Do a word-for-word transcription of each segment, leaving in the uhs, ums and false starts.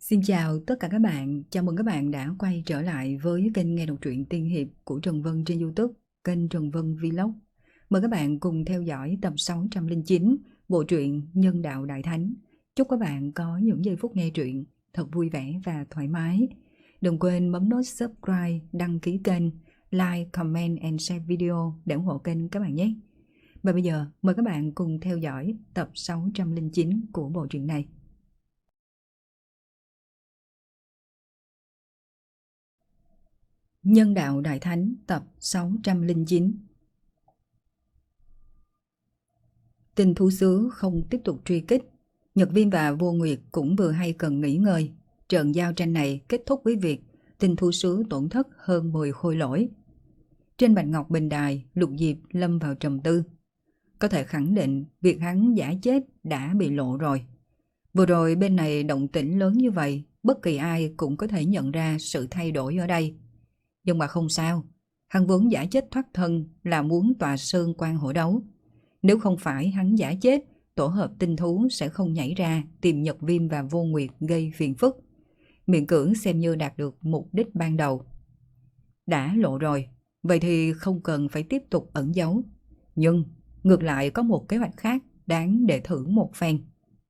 Xin chào tất cả các bạn, chào mừng các bạn đã quay trở lại với kênh nghe đọc truyện tiên hiệp của Trần Vân trên YouTube, kênh Trần Vân Vlog. Mời các bạn cùng theo dõi tập sáu trăm lẻ chín bộ truyện Nhân Đạo Đại Thánh. Chúc các bạn có những giây phút nghe truyện thật vui vẻ và thoải mái. Đừng quên bấm nút subscribe, đăng ký kênh, like, comment and share video để ủng hộ kênh các bạn nhé. Và bây giờ mời các bạn cùng theo dõi tập sáu trăm lẻ chín của bộ truyện này. Nhân Đạo Đại Thánh tập sáu trăm lẻ chín. Tinh thú xứ không tiếp tục truy kích. Nhật Viêm và Vô Nguyệt cũng vừa hay cần nghỉ ngơi. Trận giao tranh này kết thúc với việc tinh thú xứ tổn thất hơn mười khôi lỗi. Trên Bạch Ngọc Bình Đài, Lục Diệp lâm vào trầm tư. Có thể khẳng định việc hắn giả chết đã bị lộ rồi. Vừa rồi bên này động tĩnh lớn như vậy, bất kỳ ai cũng có thể nhận ra sự thay đổi ở đây. Nhưng mà không sao, hắn vốn giả chết thoát thân là muốn tọa sơn quan hổ đấu. Nếu không phải hắn giả chết, tổ hợp tinh thú sẽ không nhảy ra tìm Nhật Viêm và Vô Nguyệt gây phiền phức. Miễn cưỡng xem như đạt được mục đích ban đầu. Đã lộ rồi, vậy thì không cần phải tiếp tục ẩn giấu. Nhưng ngược lại có một kế hoạch khác đáng để thử một phen.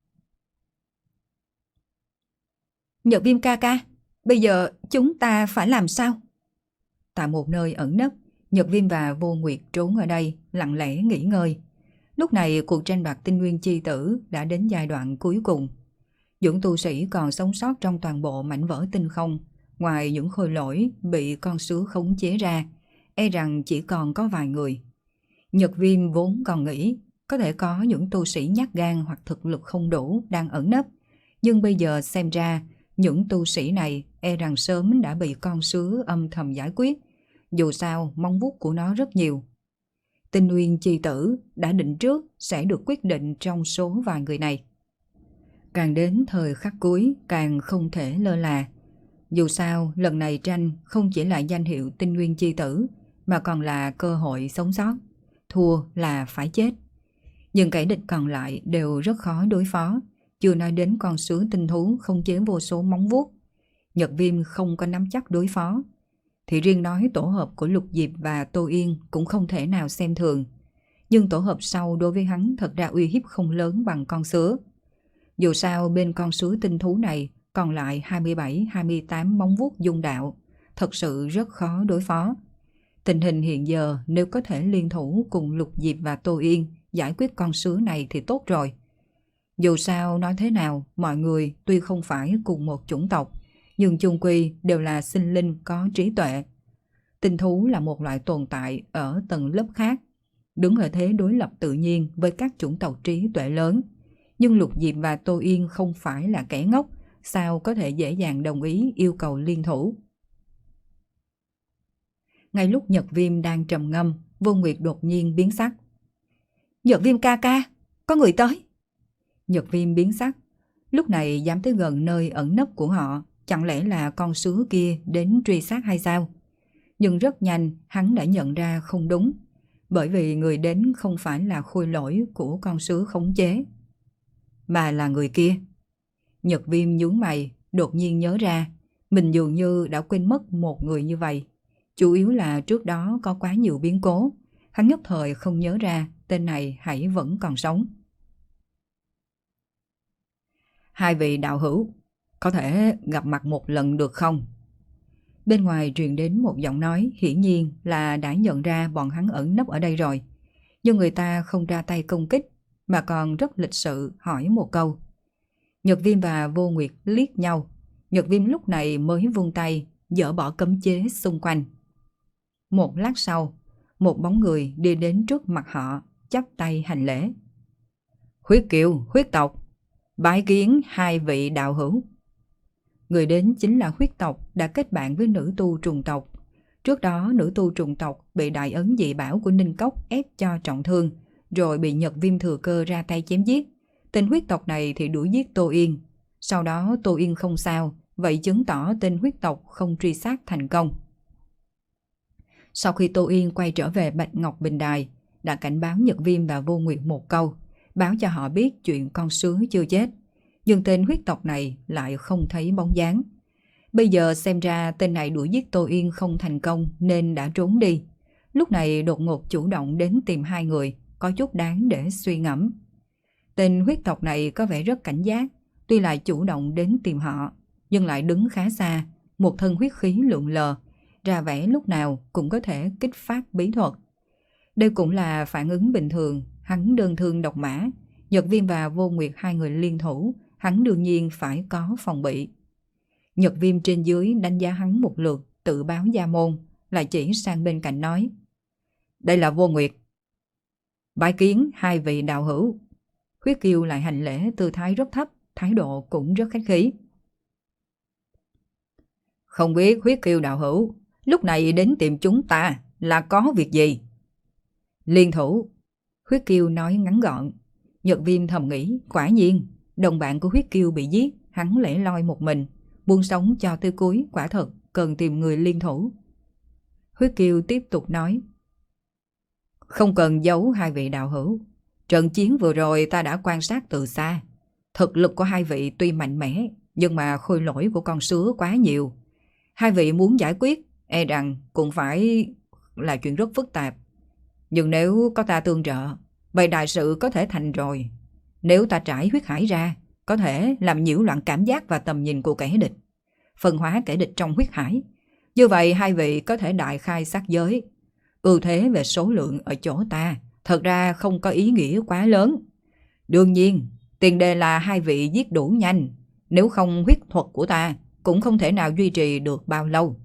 Nhật Viêm ca ca, bây giờ chúng ta phải làm sao? Tại một nơi ẩn nấp, Nhật Viêm và Vô Nguyệt trốn ở đây, lặng lẽ nghỉ ngơi. Lúc này cuộc tranh đoạt tinh nguyên chi tử đã đến giai đoạn cuối cùng. Những tu sĩ còn sống sót trong toàn bộ mảnh vỡ tinh không, ngoài những khôi lỗi bị con sứ khống chế ra, e rằng chỉ còn có vài người. Nhật Viêm vốn còn nghĩ có thể có những tu sĩ nhát gan hoặc thực lực không đủ đang ẩn nấp, nhưng bây giờ xem ra những tu sĩ này e rằng sớm đã bị con sứ âm thầm giải quyết. Dù sao móng vuốt của nó rất nhiều. Tinh nguyên chi tử đã định trước sẽ được quyết định trong số vài người này. Càng đến thời khắc cuối càng không thể lơ là. Dù sao lần này tranh không chỉ là danh hiệu tinh nguyên chi tử mà còn là cơ hội sống sót. Thua là phải chết. Nhưng kẻ địch còn lại đều rất khó đối phó. Chưa nói đến con sứ tinh thú không chế vô số móng vuốt. Nhật Viêm không có nắm chắc đối phó. Thì riêng nói tổ hợp của Lục Diệp và Tô Yên cũng không thể nào xem thường. Nhưng tổ hợp sau đối với hắn thật ra uy hiếp không lớn bằng con sứ. Dù sao bên con sứ tinh thú này còn lại hai mươi bảy hai mươi tám móng vuốt dung đạo. Thật sự rất khó đối phó. Tình hình hiện giờ nếu có thể liên thủ cùng Lục Diệp và Tô Yên giải quyết con sứ này thì tốt rồi. Dù sao nói thế nào, mọi người tuy không phải cùng một chủng tộc, nhưng chung quy đều là sinh linh có trí tuệ. Tinh thú là một loại tồn tại ở tầng lớp khác, đứng ở thế đối lập tự nhiên với các chủng tộc trí tuệ lớn. Nhưng Lục Diệp và Tô Yên không phải là kẻ ngốc, sao có thể dễ dàng đồng ý yêu cầu liên thủ. Ngay lúc Nhật Viêm đang trầm ngâm, Vô Nguyệt đột nhiên biến sắc. Nhật Viêm ca ca, có người tới. Nhật Viêm biến sắc, lúc này dám tới gần nơi ẩn nấp của họ, chẳng lẽ là con sứ kia đến truy sát hay sao? Nhưng rất nhanh hắn đã nhận ra không đúng, bởi vì người đến không phải là khôi lỗi của con sứ khống chế, mà là người kia. Nhật Viêm nhướng mày, đột nhiên nhớ ra, mình dường như đã quên mất một người như vậy. Chủ yếu là trước đó có quá nhiều biến cố, hắn nhất thời không nhớ ra tên này hãy vẫn còn sống. Hai vị đạo hữu, có thể gặp mặt một lần được không? Bên ngoài truyền đến một giọng nói, hiển nhiên là đã nhận ra bọn hắn ẩn nấp ở đây rồi. Nhưng người ta không ra tay công kích, mà còn rất lịch sự hỏi một câu. Nhật Viêm và Vô Nguyệt liếc nhau. Nhật Viêm lúc này mới vung tay, dỡ bỏ cấm chế xung quanh. Một lát sau, một bóng người đi đến trước mặt họ, chắp tay hành lễ. Huyết kiều, huyết tộc, bái kiến hai vị đạo hữu. Người đến chính là huyết tộc đã kết bạn với nữ tu trùng tộc. Trước đó nữ tu trùng tộc bị đại ấn dị bảo của Ninh Cốc ép cho trọng thương, rồi bị Nhật Viêm thừa cơ ra tay chém giết. Tên huyết tộc này thì đuổi giết Tô Yên. Sau đó Tô Yên không sao, vậy chứng tỏ tên huyết tộc không truy sát thành công. Sau khi Tô Yên quay trở về Bạch Ngọc Bình Đài, đã cảnh báo Nhật Viêm và Vô Nguyệt một câu, báo cho họ biết chuyện con sứ chưa chết. nhưng tên huyết tộc này lại không thấy bóng dáng. Bây giờ xem ra tên này đuổi giết Tô Yên không thành công nên đã trốn đi. Lúc này đột ngột chủ động đến tìm hai người, có chút đáng để suy ngẫm. Tên huyết tộc này có vẻ rất cảnh giác, tuy lại chủ động đến tìm họ, nhưng lại đứng khá xa, một thân huyết khí lượn lờ, ra vẻ lúc nào cũng có thể kích phát bí thuật. Đây cũng là phản ứng bình thường, hắn đơn thương độc mã, Nhật Viêm và Vô Nguyệt hai người liên thủ, hắn đương nhiên phải có phòng bị. Nhật Viêm trên dưới đánh giá hắn một lượt, tự báo gia môn, lại chỉ sang bên cạnh nói: đây là Vô Nguyệt. Bái kiến hai vị đạo hữu. Huyết Kiêu lại hành lễ, tư thái rất thấp, thái độ cũng rất khách khí. Không biết Huyết Kiêu đạo hữu lúc này đến tìm chúng ta là có việc gì? Liên thủ. Huyết Kiêu nói ngắn gọn. Nhật Viêm thầm nghĩ, quả nhiên đồng bạn của Huyết Kiêu bị giết, hắn lẻ loi một mình, buông sống cho tới cuối, quả thật cần tìm người liên thủ. Huyết Kiêu tiếp tục nói: không cần giấu hai vị đạo hữu, trận chiến vừa rồi ta đã quan sát từ xa. Thực lực của hai vị tuy mạnh mẽ, nhưng mà khôi lỗi của con sứa quá nhiều. Hai vị muốn giải quyết, e rằng cũng phải là chuyện rất phức tạp. Nhưng nếu có ta tương trợ, vậy đại sự có thể thành rồi. Nếu ta trải huyết hải ra, có thể làm nhiễu loạn cảm giác và tầm nhìn của kẻ địch, phân hóa kẻ địch trong huyết hải. Như vậy hai vị có thể đại khai sát giới. Ưu thế về số lượng ở chỗ ta thật ra không có ý nghĩa quá lớn. Đương nhiên, tiền đề là hai vị giết đủ nhanh, nếu không huyết thuật của ta cũng không thể nào duy trì được bao lâu.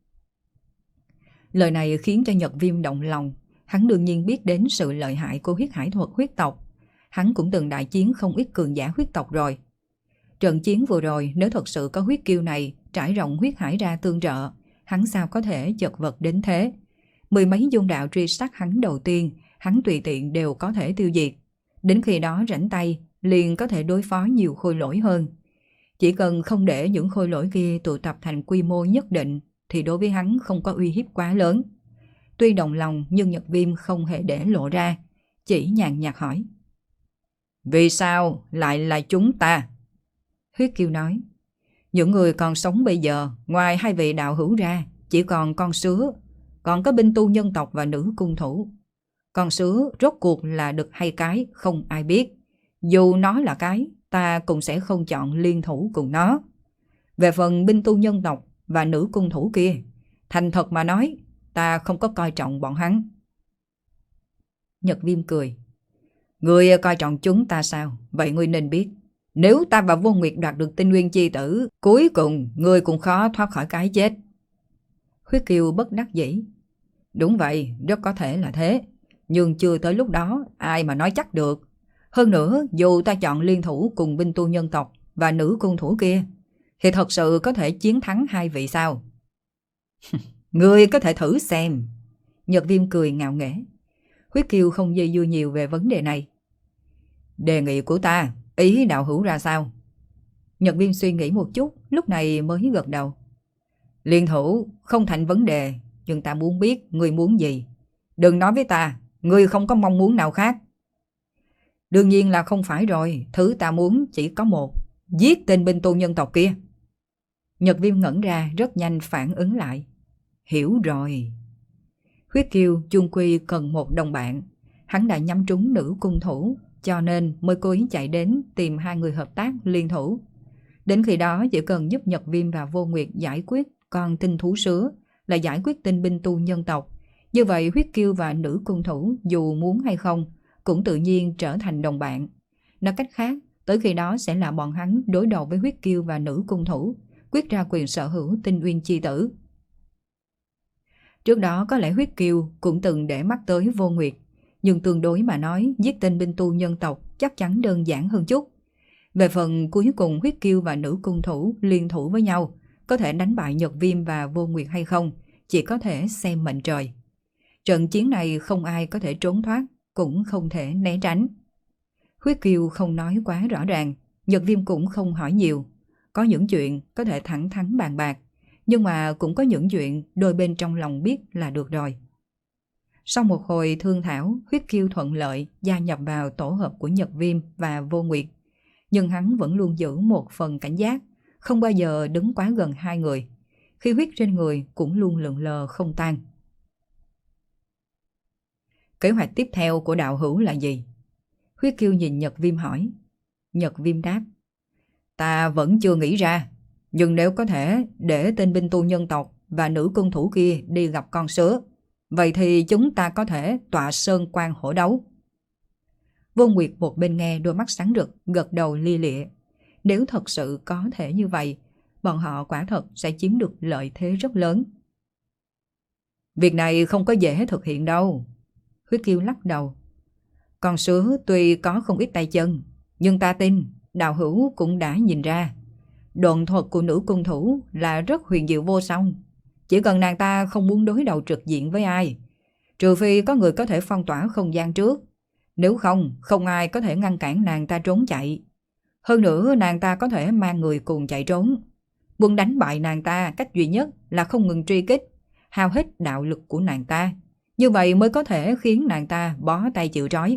Lời này khiến cho Nhật Viêm động lòng. Hắn đương nhiên biết đến sự lợi hại của huyết hải thuật huyết tộc. Hắn cũng từng đại chiến không ít cường giả huyết tộc rồi. Trận chiến vừa rồi nếu thật sự có Huyết Kiêu này trải rộng huyết hải ra tương trợ, hắn sao có thể chật vật đến thế. Mười mấy dung đạo truy sát hắn đầu tiên, hắn tùy tiện đều có thể tiêu diệt. Đến khi đó rảnh tay, liền có thể đối phó nhiều khôi lỗi hơn. Chỉ cần không để những khôi lỗi kia tụ tập thành quy mô nhất định, thì đối với hắn không có uy hiếp quá lớn. Tuy đồng lòng nhưng Nhật Viêm không hề để lộ ra, chỉ nhàn nhạt hỏi: vì sao lại là chúng ta? Huyết Kiêu nói: những người còn sống bây giờ, ngoài hai vị đạo hữu ra, chỉ còn con sứa, còn có binh tu nhân tộc và nữ cung thủ. Con sứa rốt cuộc là đực hay cái không ai biết. Dù nó là cái, ta cũng sẽ không chọn liên thủ cùng nó. Về phần binh tu nhân tộc và nữ cung thủ kia, thành thật mà nói, ta không có coi trọng bọn hắn. Nhật Viêm cười: ngươi coi trọng chúng ta sao? Vậy ngươi nên biết, nếu ta và Vô Nguyệt đoạt được tinh nguyên chi tử, cuối cùng ngươi cũng khó thoát khỏi cái chết. Huyết Kiêu bất đắc dĩ: đúng vậy, rất có thể là thế. Nhưng chưa tới lúc đó, ai mà nói chắc được. Hơn nữa, dù ta chọn liên thủ cùng binh tu nhân tộc và nữ cung thủ kia, thì thật sự có thể chiến thắng hai vị sao? Ngươi có thể thử xem. Nhật Viêm cười ngạo nghễ. Huyết Kiêu không dây dưa nhiều về vấn đề này. Đề nghị của ta, ý đạo hữu ra sao? Nhật Viêm suy nghĩ một chút, lúc này mới gật đầu. Liên thủ không thành vấn đề, nhưng ta muốn biết ngươi muốn gì. Đừng nói với ta, ngươi không có mong muốn nào khác. Đương nhiên là không phải rồi, thứ ta muốn chỉ có một: giết tên binh tu nhân tộc kia. Nhật Viêm ngẩn ra, rất nhanh phản ứng lại. Hiểu rồi. Huyết Kiêu chung quy cần một đồng bạn. Hắn đã nhắm trúng nữ cung thủ, cho nên mới cố ý chạy đến tìm hai người hợp tác liên thủ. Đến khi đó chỉ cần giúp Nhật Viêm và Vô Nguyệt giải quyết con tinh thú sứa, là giải quyết tên binh tu nhân tộc. Như vậy Huyết Kiêu và nữ cung thủ dù muốn hay không cũng tự nhiên trở thành đồng bạn. Nói cách khác, tới khi đó sẽ là bọn hắn đối đầu với Huyết Kiêu và nữ cung thủ, quyết ra quyền sở hữu tinh uyên chi tử. Trước đó có lẽ Huyết Kiêu cũng từng để mắt tới Vô Nguyệt, nhưng tương đối mà nói, giết tên binh tu nhân tộc chắc chắn đơn giản hơn chút. Về phần cuối cùng Huyết Kiêu và nữ cung thủ liên thủ với nhau, có thể đánh bại Nhật Viêm và Vô Nguyệt hay không, chỉ có thể xem mệnh trời. Trận chiến này không ai có thể trốn thoát, cũng không thể né tránh. Huyết Kiêu không nói quá rõ ràng, Nhật Viêm cũng không hỏi nhiều. Có những chuyện có thể thẳng thắn bàn bạc, nhưng mà cũng có những chuyện đôi bên trong lòng biết là được rồi. Sau một hồi thương thảo, Huyết Kiêu thuận lợi gia nhập vào tổ hợp của Nhật Viêm và Vô Nguyệt. nhưng hắn vẫn luôn giữ một phần cảnh giác, không bao giờ đứng quá gần hai người. Khí huyết trên người cũng luôn lượn lờ không tan. Kế hoạch tiếp theo của đạo hữu là gì? Huyết Kiêu nhìn Nhật Viêm hỏi. Nhật Viêm đáp. Ta vẫn chưa nghĩ ra, nhưng nếu có thể để tên binh tu nhân tộc và nữ cung thủ kia đi gặp con sứa, vậy thì chúng ta có thể tọa sơn quan hổ đấu. Vô Nguyệt một bên nghe đôi mắt sáng rực, gật đầu lia lịa. Nếu thật sự có thể như vậy, bọn họ quả thật sẽ chiếm được lợi thế rất lớn. Việc này không có dễ thực hiện đâu. Huyết Kiêu lắc đầu. Con sứa tuy có không ít tay chân, nhưng ta tin đạo hữu cũng đã nhìn ra. Độn thuật của nữ cung thủ là rất huyền diệu vô song. Chỉ cần nàng ta không muốn đối đầu trực diện với ai, trừ phi có người có thể phong tỏa không gian trước. Nếu không, không ai có thể ngăn cản nàng ta trốn chạy. Hơn nữa nàng ta có thể mang người cùng chạy trốn. Muốn đánh bại nàng ta, cách duy nhất là không ngừng truy kích, hao hết đạo lực của nàng ta. Như vậy mới có thể khiến nàng ta bó tay chịu trói.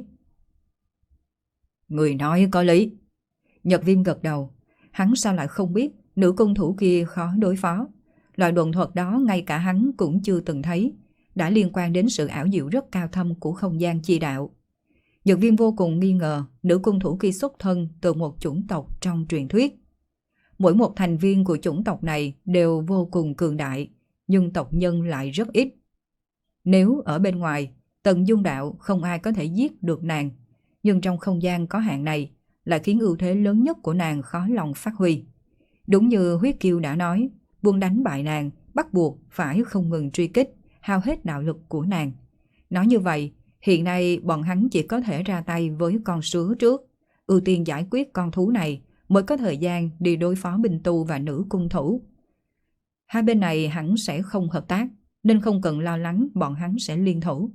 Người nói có lý. Nhật Viêm gật đầu. Hắn sao lại không biết nữ cung thủ kia khó đối phó. Loại độn thuật đó ngay cả hắn cũng chưa từng thấy, đã liên quan đến sự ảo diệu rất cao thâm của không gian chi đạo. Nhật Viêm vô cùng nghi ngờ nữ cung thủ kia xuất thân từ một chủng tộc trong truyền thuyết. Mỗi một thành viên của chủng tộc này đều vô cùng cường đại, nhưng tộc nhân lại rất ít. Nếu ở bên ngoài, Tần Dung Đạo không ai có thể giết được nàng, nhưng trong không gian có hạn này lại khiến ưu thế lớn nhất của nàng khó lòng phát huy. Đúng như Huyết Kiêu đã nói, buông đánh bại nàng bắt buộc phải không ngừng truy kích, hao hết đạo lực của nàng. Nói như vậy, hiện nay bọn hắn chỉ có thể ra tay với con sứa trước, ưu tiên giải quyết con thú này mới có thời gian đi đối phó binh tu và nữ cung thủ. Hai bên này hẳn sẽ không hợp tác, nên không cần lo lắng bọn hắn sẽ liên thủ.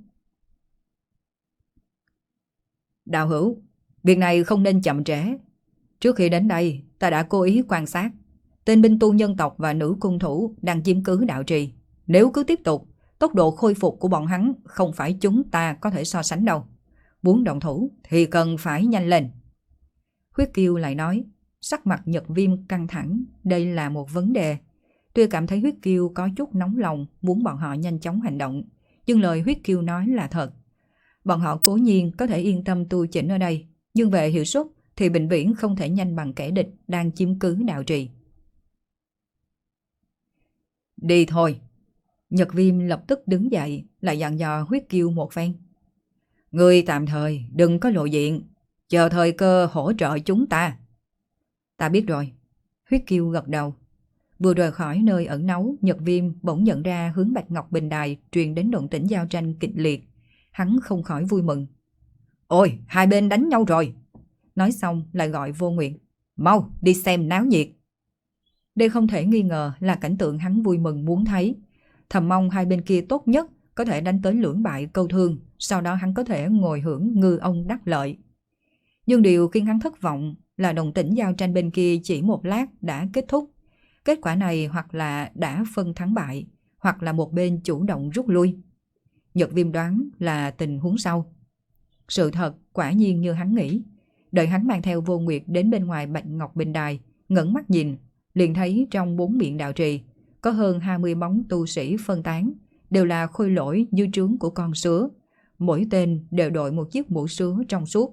Đạo hữu, việc này không nên chậm trễ. Trước khi đến đây, ta đã cố ý quan sát. Tên binh tu nhân tộc và nữ cung thủ đang chiếm cứ đạo trì. Nếu cứ tiếp tục, tốc độ khôi phục của bọn hắn không phải chúng ta có thể so sánh đâu. Muốn động thủ thì cần phải nhanh lên. Huyết Kiêu lại nói, sắc mặt Nhật Viêm căng thẳng, đây là một vấn đề. Tuy cảm thấy Huyết Kiêu có chút nóng lòng muốn bọn họ nhanh chóng hành động, nhưng lời Huyết Kiêu nói là thật. Bọn họ cố nhiên có thể yên tâm tu chỉnh ở đây, nhưng về hiệu suất thì bệnh viễn không thể nhanh bằng kẻ địch đang chiếm cứ đạo trì. Đi thôi. Nhật Viêm lập tức đứng dậy, lại dặn dò Huyết Kiêu một phen. Ngươi tạm thời đừng có lộ diện, chờ thời cơ hỗ trợ chúng ta. Ta biết rồi. Huyết Kiêu gật đầu. Vừa rời khỏi nơi ẩn náu, Nhật Viêm bỗng nhận ra hướng Bạch Ngọc Bình Đài truyền đến động tĩnh giao tranh kịch liệt. Hắn không khỏi vui mừng. Ôi, hai bên đánh nhau rồi. Nói xong lại gọi Vô Nguyệt. Mau, đi xem náo nhiệt. Đây không thể nghi ngờ là cảnh tượng hắn vui mừng muốn thấy. Thầm mong hai bên kia tốt nhất có thể đánh tới lưỡng bại câu thương, sau đó hắn có thể ngồi hưởng ngư ông đắc lợi. Nhưng điều khiến hắn thất vọng là động tĩnh giao tranh bên kia chỉ một lát đã kết thúc. Kết quả này hoặc là đã phân thắng bại, hoặc là một bên chủ động rút lui. Nhật Viêm đoán là tình huống sau. Sự thật quả nhiên như hắn nghĩ. Đợi hắn mang theo Vô Nguyệt đến bên ngoài Bạch Ngọc Bình Đài, ngẩng mắt nhìn, liền thấy trong bốn miệng đạo trì có hơn hai mươi bóng tu sĩ phân tán, đều là khôi lỗi như trướng của con sứa. Mỗi tên đều đội một chiếc mũ sứa trong suốt.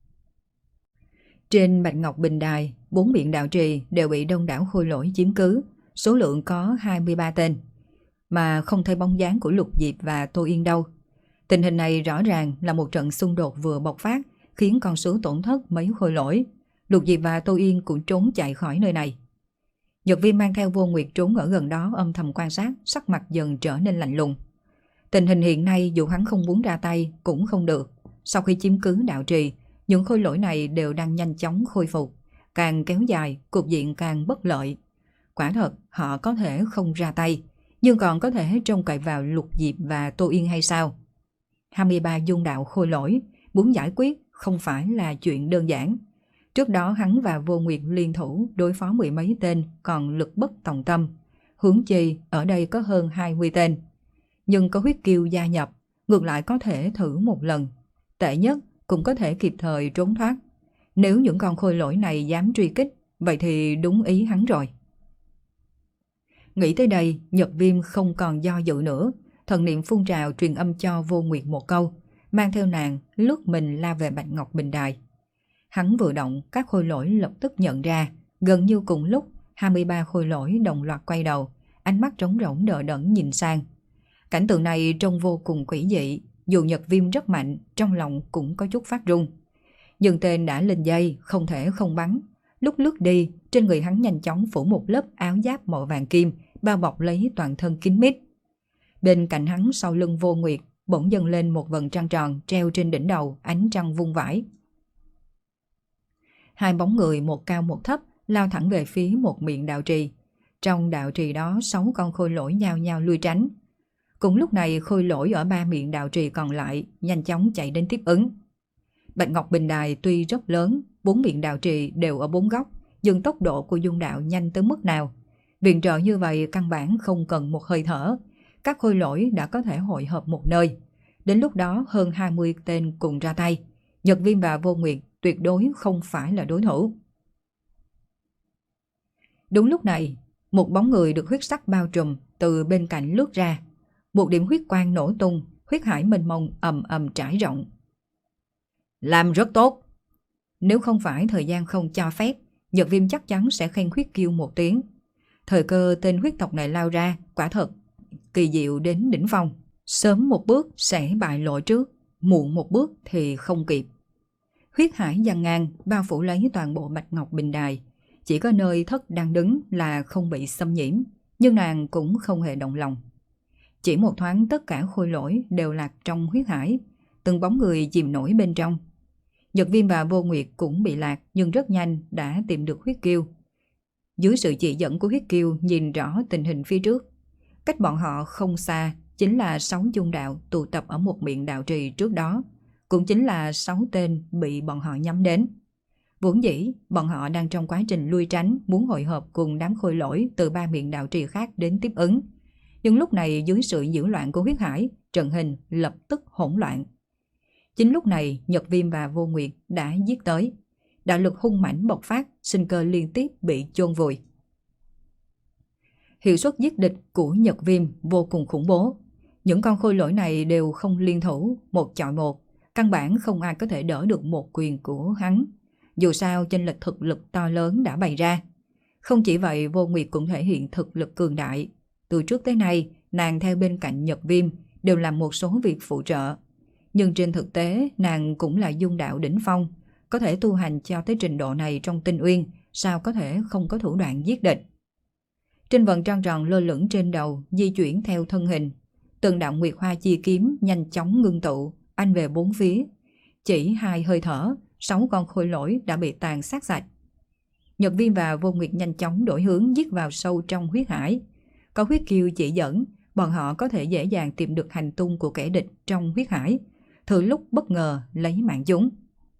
Trên Bạch Ngọc Bình Đài, bốn miệng đạo trì đều bị đông đảo khôi lỗi chiếm cứ, số lượng có hai mươi ba tên, mà không thấy bóng dáng của Lục Diệp và Tô Yên đâu. Tình hình này rõ ràng là một trận xung đột vừa bộc phát, khiến con sứa tổn thất mấy khôi lỗi. Lục Diệp và Tô Yên cũng trốn chạy khỏi nơi này. Nhật Viêm mang theo Vô Nguyệt trốn ở gần đó âm thầm quan sát, sắc mặt dần trở nên lạnh lùng. Tình hình hiện nay dù hắn không muốn ra tay cũng không được. Sau khi chiếm cứ đạo trì, những khôi lỗi này đều đang nhanh chóng khôi phục. Càng kéo dài, cục diện càng bất lợi. Quả thật, họ có thể không ra tay, nhưng còn có thể trông cậy vào Lục Diệp và Tô Yên hay sao? hai mươi ba dung đạo khôi lỗi, muốn giải quyết không phải là chuyện đơn giản. Trước đó hắn và Vô Nguyệt liên thủ đối phó mười mấy tên còn lực bất tòng tâm. Huống chi ở đây có hơn hai mươi tên. Nhưng có Huyết Kiêu gia nhập, ngược lại có thể thử một lần. Tệ nhất cũng có thể kịp thời trốn thoát. Nếu những con khôi lỗi này dám truy kích, vậy thì đúng ý hắn rồi. Nghĩ tới đây, Nhật Viêm không còn do dự nữa, thần niệm phun trào truyền âm cho Vô Nguyệt một câu, mang theo nàng lướt mình la về Bạch Ngọc Bình Đài. Hắn vừa động, các khôi lỗi lập tức nhận ra, gần như cùng lúc, hai mươi ba khôi lỗi đồng loạt quay đầu, ánh mắt trống rỗng đờ đẫn nhìn sang. Cảnh tượng này trông vô cùng quỷ dị, dù Nhật Viêm rất mạnh, trong lòng cũng có chút phát run. Nhưng tên đã lên dây, không thể không bắn. Lúc lướt đi, trên người hắn nhanh chóng phủ một lớp áo giáp màu vàng kim, bao bọc lấy toàn thân kín mít. Bên cạnh hắn sau lưng Vô Nguyệt, bỗng dâng lên một vầng trăng tròn treo trên đỉnh đầu, ánh trăng vung vãi. Hai bóng người một cao một thấp lao thẳng về phía một miệng đạo trì. Trong đạo trì đó sáu con khôi lỗi nhao nhao lui tránh. Cùng lúc này khôi lỗi ở ba miệng đạo trì còn lại nhanh chóng chạy đến tiếp ứng. Bạch Ngọc Bình Đài tuy rất lớn, bốn miệng đạo trì đều ở bốn góc, nhưng tốc độ của dung đạo nhanh tới mức nào. Viện trợ như vậy căn bản không cần một hơi thở. Các khôi lỗi đã có thể hội hợp một nơi. Đến lúc đó hơn hai mươi tên cùng ra tay. Nhật Viêm và Vô Nguyệt tuyệt đối không phải là đối thủ. Đúng lúc này, một bóng người được huyết sắc bao trùm từ bên cạnh lướt ra. Một điểm huyết quang nổ tung, huyết hải mênh mông ầm ầm trải rộng. Làm rất tốt. Nếu không phải thời gian không cho phép, Nhật Viêm chắc chắn sẽ khen huyết kiêu một tiếng. Thời cơ tên huyết tộc này lao ra, quả thật kỳ diệu đến đỉnh phong. Sớm một bước sẽ bại lộ trước, muộn một bước thì không kịp. Huyết hải giăng ngang bao phủ lấy toàn bộ Bạch Ngọc Bình Đài. Chỉ có nơi thất đang đứng là không bị xâm nhiễm, nhưng nàng cũng không hề động lòng. Chỉ một thoáng tất cả khôi lỗi đều lạc trong huyết hải, từng bóng người chìm nổi bên trong. Nhật Viêm và Vô Nguyệt cũng bị lạc nhưng rất nhanh đã tìm được huyết kiêu. Dưới sự chỉ dẫn của huyết kiêu nhìn rõ tình hình phía trước. Cách bọn họ không xa chính là sáu dung đạo tụ tập ở một miệng đạo trì trước đó, cũng chính là sáu tên bị bọn họ nhắm đến. Vốn dĩ, bọn họ đang trong quá trình lui tránh muốn hội hợp cùng đám khôi lỗi từ ba miệng đạo trì khác đến tiếp ứng. Nhưng lúc này dưới sự nhiễu loạn của huyết hải, trận hình lập tức hỗn loạn. Chính lúc này Nhật Viêm và Vô Nguyệt đã giết tới. Đạo lực hung mãnh bộc phát, sinh cơ liên tiếp bị chôn vùi. Hiệu suất giết địch của Nhật Viêm vô cùng khủng bố. Những con khôi lỗi này đều không liên thủ, một chọi một. Căn bản không ai có thể đỡ được một quyền của hắn. Dù sao chênh lệch thực lực to lớn đã bày ra. Không chỉ vậy, Vô Nguyệt cũng thể hiện thực lực cường đại. Từ trước tới nay, nàng theo bên cạnh Nhật Viêm đều làm một số việc phụ trợ. Nhưng trên thực tế, nàng cũng là dung đạo đỉnh phong. Có thể tu hành cho tới trình độ này trong tinh uyên, sao có thể không có thủ đoạn giết địch. Trên vầng trăng tròn lơ lửng trên đầu, di chuyển theo thân hình. Từng đạo nguyệt hoa chi kiếm nhanh chóng ngưng tụ, anh về bốn phía. Chỉ hai hơi thở, sáu con khôi lỗi đã bị tàn sát sạch. Nhật Viêm và Vô Nguyệt nhanh chóng đổi hướng giết vào sâu trong huyết hải. Có huyết kiêu chỉ dẫn, bọn họ có thể dễ dàng tìm được hành tung của kẻ địch trong huyết hải, thừa lúc bất ngờ lấy mạng chúng.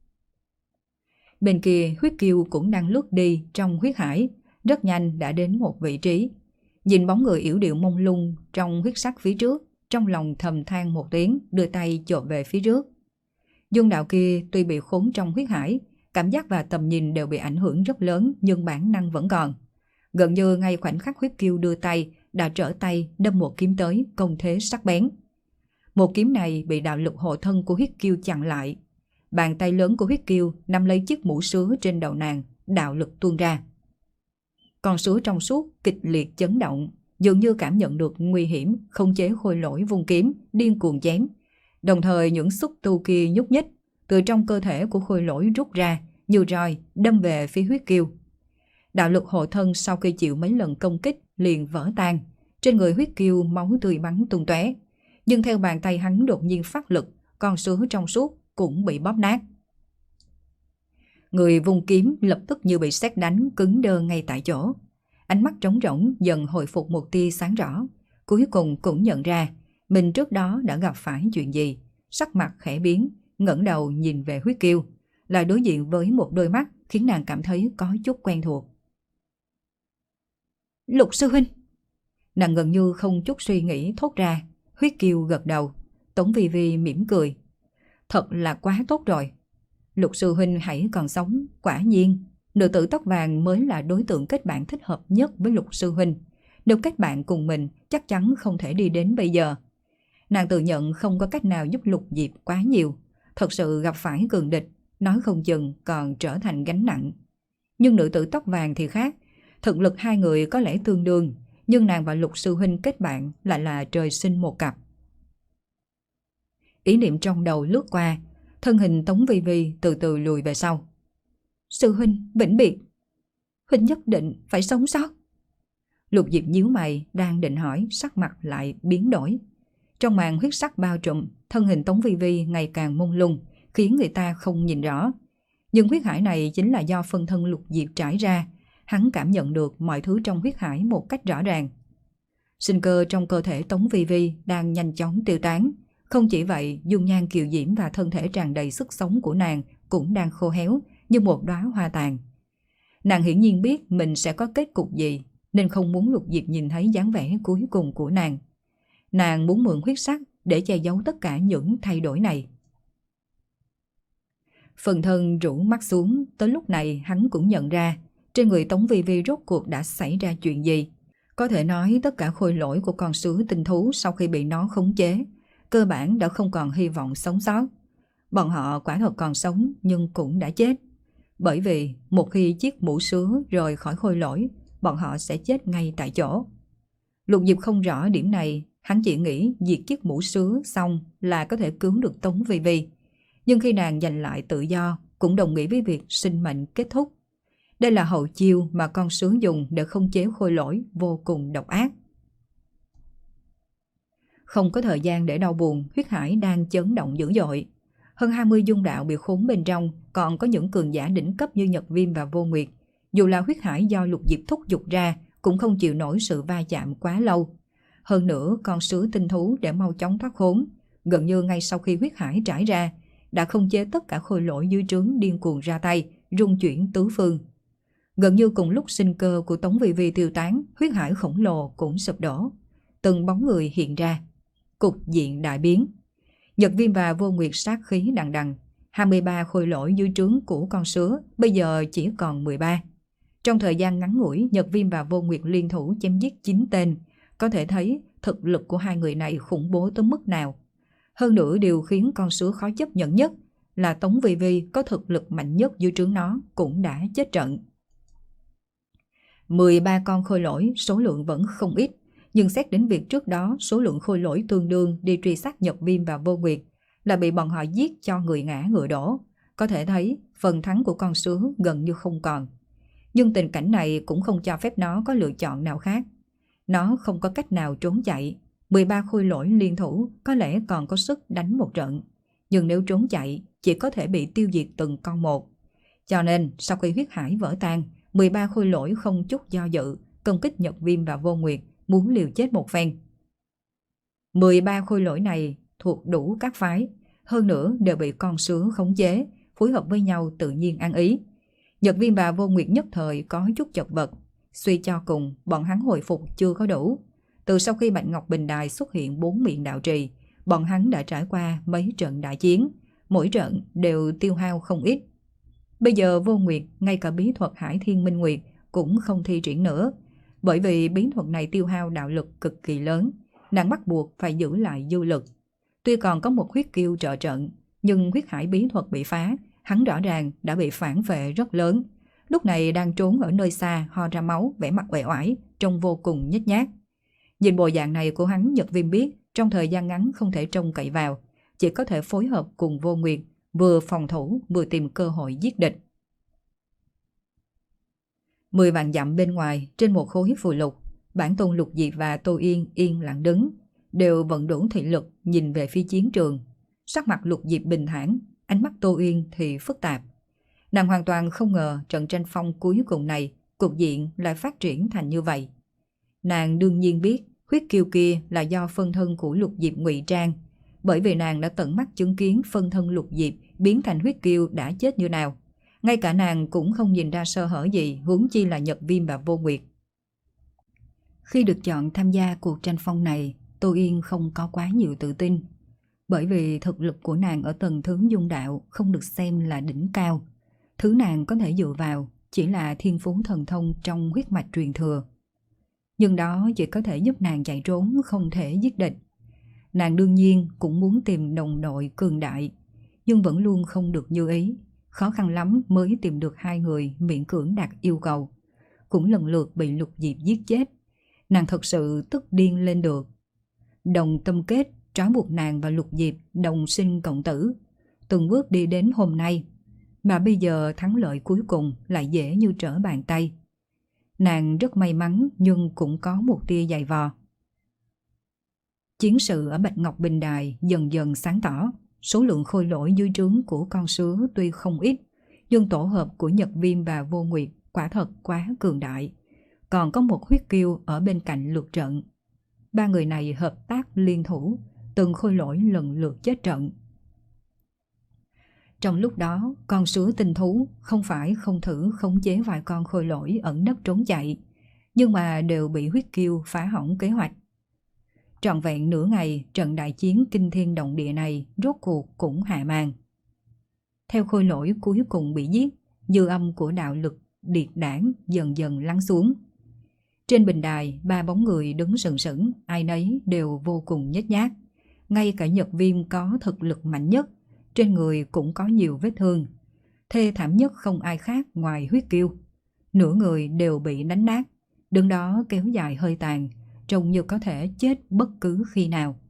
Bên kia huyết kiêu cũng đang lướt đi trong huyết hải, rất nhanh đã đến một vị trí. Nhìn bóng người yểu điệu mông lung trong huyết sắc phía trước, trong lòng thầm than một tiếng, đưa tay chộp về phía trước. Dung đạo kia tuy bị khốn trong huyết hải, cảm giác và tầm nhìn đều bị ảnh hưởng rất lớn, nhưng bản năng vẫn còn. Gần như ngay khoảnh khắc huyết kiêu đưa tay, đã trở tay đâm một kiếm tới, công thế sắc bén. Một kiếm này bị đạo lực hộ thân của huyết kiêu chặn lại. Bàn tay lớn của huyết kiêu nắm lấy chiếc mũ sứa trên đầu nàng, đạo lực tuôn ra. Con sứa trong suốt kịch liệt chấn động, dường như cảm nhận được nguy hiểm, không chế khôi lỗi vung kiếm, điên cuồng chém. Đồng thời những xúc tu kia nhúc nhích, từ trong cơ thể của khôi lỗi rút ra, như roi đâm về phía huyết kiêu. Đạo lực hộ thân sau khi chịu mấy lần công kích liền vỡ tan, trên người huyết kiêu máu tươi bắn tung tóe. Nhưng theo bàn tay hắn đột nhiên phát lực, con sứa trong suốt cũng bị bóp nát. Người vung kiếm lập tức như bị sét đánh, cứng đơ ngay tại chỗ. Ánh mắt trống rỗng dần hồi phục một tia sáng rõ. Cuối cùng cũng nhận ra mình trước đó đã gặp phải chuyện gì. Sắc mặt khẽ biến, ngẩng đầu nhìn về huyết kiêu, lại đối diện với một đôi mắt khiến nàng cảm thấy có chút quen thuộc. Lục sư huynh! Nàng gần như không chút suy nghĩ thốt ra. Huyết kiêu gật đầu. Tống Vi Vi mỉm cười. Thật là quá tốt rồi. Lục sư huynh hãy còn sống, quả nhiên nữ tử tóc vàng mới là đối tượng kết bạn thích hợp nhất với Lục sư huynh. Nếu kết bạn cùng mình chắc chắn không thể đi đến bây giờ. Nàng tự nhận không có cách nào giúp Lục Diệp quá nhiều. Thật sự gặp phải cường địch, nói không chừng còn trở thành gánh nặng. Nhưng nữ tử tóc vàng thì khác. Thực lực hai người có lẽ tương đương, nhưng nàng và Lục sư huynh kết bạn lại là trời sinh một cặp. Ý niệm trong đầu lướt qua, thân hình Tống Vi Vi từ từ lùi về sau. Sư huynh vĩnh biệt, huynh nhất định phải sống sót. Lục Diệp nhíu mày, đang định hỏi, sắc mặt lại biến đổi. Trong màn huyết sắc bao trùm, thân hình Tống Vi Vi ngày càng mông lung, khiến người ta không nhìn rõ. Nhưng huyết hải này chính là do phân thân Lục Diệp trải ra, hắn cảm nhận được mọi thứ trong huyết hải một cách rõ ràng. Sinh cơ trong cơ thể Tống Vi Vi đang nhanh chóng tiêu tán. Không chỉ vậy, dung nhan kiều diễm và thân thể tràn đầy sức sống của nàng cũng đang khô héo như một đóa hoa tàn. Nàng hiển nhiên biết mình sẽ có kết cục gì, nên không muốn Lục Diệp nhìn thấy dáng vẻ cuối cùng của nàng. Nàng muốn mượn huyết sắc để che giấu tất cả những thay đổi này. Phần thân rũ mắt xuống, tới lúc này hắn cũng nhận ra trên người Tống Vi Vi rốt cuộc đã xảy ra chuyện gì. Có thể nói tất cả khôi lỗi của con sứ tinh thú sau khi bị nó khống chế, cơ bản đã không còn hy vọng sống sót. Bọn họ quả thật còn sống nhưng cũng đã chết. Bởi vì một khi chiếc mũ sứa rời khỏi khôi lỗi, bọn họ sẽ chết ngay tại chỗ. Lục Diệp không rõ điểm này, hắn chỉ nghĩ diệt chiếc mũ sứa xong là có thể cứu được Tống Vi Vi. Nhưng khi nàng giành lại tự do, cũng đồng nghĩa với việc sinh mệnh kết thúc. Đây là hậu chiêu mà con sứ dùng để khống chế khôi lỗi vô cùng độc ác. Không có thời gian để đau buồn, huyết hải đang chấn động dữ dội. Hơn hai mươi dung đạo bị khốn bên trong, còn có những cường giả đỉnh cấp như Nhật Viêm và Vô Nguyệt. Dù là huyết hải do Lục Diệp thúc giục ra, cũng không chịu nổi sự va chạm quá lâu. Hơn nữa, con sứ tinh thú để mau chóng thoát khốn, gần như ngay sau khi huyết hải trải ra, đã khống chế tất cả khôi lỗi dưới trướng điên cuồng ra tay, rung chuyển tứ phương. Gần như cùng lúc sinh cơ của Tống Vi Vi tiêu tán, huyết hải khổng lồ cũng sụp đổ. Từng bóng người hiện ra. Cục diện đại biến. Nhật Viêm và Vô Nguyệt sát khí đằng đằng. hai mươi ba khôi lỗi dưới trướng của con sứa bây giờ chỉ còn mười ba. Trong thời gian ngắn ngủi, Nhật Viêm và Vô Nguyệt liên thủ chém giết chín tên. Có thể thấy thực lực của hai người này khủng bố tới mức nào. Hơn nữa, điều khiến con sứa khó chấp nhận nhất là Tống Vi Vi có thực lực mạnh nhất dưới trướng nó cũng đã chết trận. mười ba con khôi lỗi, số lượng vẫn không ít. Nhưng xét đến việc trước đó số lượng khôi lỗi tương đương đi truy sát Nhật Viêm và Vô Nguyệt là bị bọn họ giết cho người ngã ngựa đổ. Có thể thấy phần thắng của con sứa gần như không còn. Nhưng tình cảnh này cũng không cho phép nó có lựa chọn nào khác. Nó không có cách nào trốn chạy. mười ba khôi lỗi liên thủ có lẽ còn có sức đánh một trận. Nhưng nếu trốn chạy chỉ có thể bị tiêu diệt từng con một. Cho nên sau khi huyết hải vỡ tan, mười ba khôi lỗi không chút do dự công kích Nhật Viêm và Vô Nguyệt, muốn liều chết một phen. mười ba khôi lỗi này thuộc đủ các phái, hơn nữa đều bị con sứa khống chế, phối hợp với nhau tự nhiên ăn ý. Nhật Viêm và Vô Nguyệt nhất thời có chút chật vật, suy cho cùng bọn hắn hồi phục chưa có đủ. Từ sau khi Bạch Ngọc Bình Đài xuất hiện bốn miệng đạo trì, bọn hắn đã trải qua mấy trận đại chiến, mỗi trận đều tiêu hao không ít. Bây giờ Vô Nguyệt ngay cả bí thuật Hải Thiên Minh Nguyệt cũng không thi triển nữa, bởi vì bí thuật này tiêu hao đạo lực cực kỳ lớn, nàng bắt buộc phải giữ lại dư lực. Tuy còn có một huyết kiêu trợ trận, nhưng huyết hải bí thuật bị phá, hắn rõ ràng đã bị phản vệ rất lớn. Lúc này đang trốn ở nơi xa, ho ra máu, vẻ mặt uể oải, trông vô cùng nhếch nhác. Nhìn bộ dạng này của hắn, Nhật Viêm biết trong thời gian ngắn không thể trông cậy vào, chỉ có thể phối hợp cùng Vô Nguyệt, vừa phòng thủ vừa tìm cơ hội giết địch. Mười vạn dặm bên ngoài, trên một khối phù lục, Bản Tôn Lục Diệp và Tô Yên yên lặng đứng, đều vận đủ thị lực nhìn về phía chiến trường. Sắc mặt Lục Diệp bình thản, ánh mắt Tô Yên thì phức tạp. Nàng hoàn toàn không ngờ trận tranh phong cuối cùng này, cục diện lại phát triển thành như vậy. Nàng đương nhiên biết huyết kiêu kia là do phân thân của Lục Diệp ngụy trang, bởi vì nàng đã tận mắt chứng kiến phân thân Lục Diệp biến thành huyết kiêu đã chết như nào. Ngay cả nàng cũng không nhìn ra sơ hở gì, huống chi là Nhật Viêm và Vô Nguyệt. Khi được chọn tham gia cuộc tranh phong này, Tô Yên không có quá nhiều tự tin. Bởi vì thực lực của nàng ở tầng thứ dung đạo không được xem là đỉnh cao. Thứ nàng có thể dựa vào chỉ là thiên phú thần thông trong huyết mạch truyền thừa. Nhưng đó chỉ có thể giúp nàng chạy trốn, không thể giết địch. Nàng đương nhiên cũng muốn tìm đồng đội cường đại, nhưng vẫn luôn không được như ý. Khó khăn lắm mới tìm được hai người miễn cưỡng đạt yêu cầu. Cũng lần lượt bị Lục Diệp giết chết. Nàng thật sự tức điên lên được. Đồng tâm kết trói buộc nàng và Lục Diệp đồng sinh cộng tử, từng bước đi đến hôm nay. Mà bây giờ thắng lợi cuối cùng lại dễ như trở bàn tay. Nàng rất may mắn nhưng cũng có một tia dày vò. Chiến sự ở Bạch Ngọc Bình Đài dần dần sáng tỏ. Số lượng khôi lỗi dưới trướng của con sứa tuy không ít, nhưng tổ hợp của Nhật Viêm và Vô Nguyệt quả thật quá cường đại. Còn có một huyết kiêu ở bên cạnh lượt trận. Ba người này hợp tác liên thủ, từng khôi lỗi lần lượt chết trận. Trong lúc đó, con sứa tinh thú không phải không thử khống chế vài con khôi lỗi ẩn nấp trốn chạy, nhưng mà đều bị huyết kiêu phá hỏng kế hoạch. Trọn vẹn nửa ngày, trận đại chiến kinh thiên động địa này rốt cuộc cũng hạ màn. Theo khôi lỗi cuối cùng bị giết, dư âm của đạo lực điệt đảng dần dần lắng xuống. Trên bình đài, ba bóng người đứng sừng sững, ai nấy đều vô cùng nhếch nhác. Ngay cả Nhật Viêm có thực lực mạnh nhất, trên người cũng có nhiều vết thương. Thê thảm nhất không ai khác ngoài huyết kiêu. Nửa người đều bị đánh nát, đứng đó kéo dài hơi tàn, trông như có thể chết bất cứ khi nào.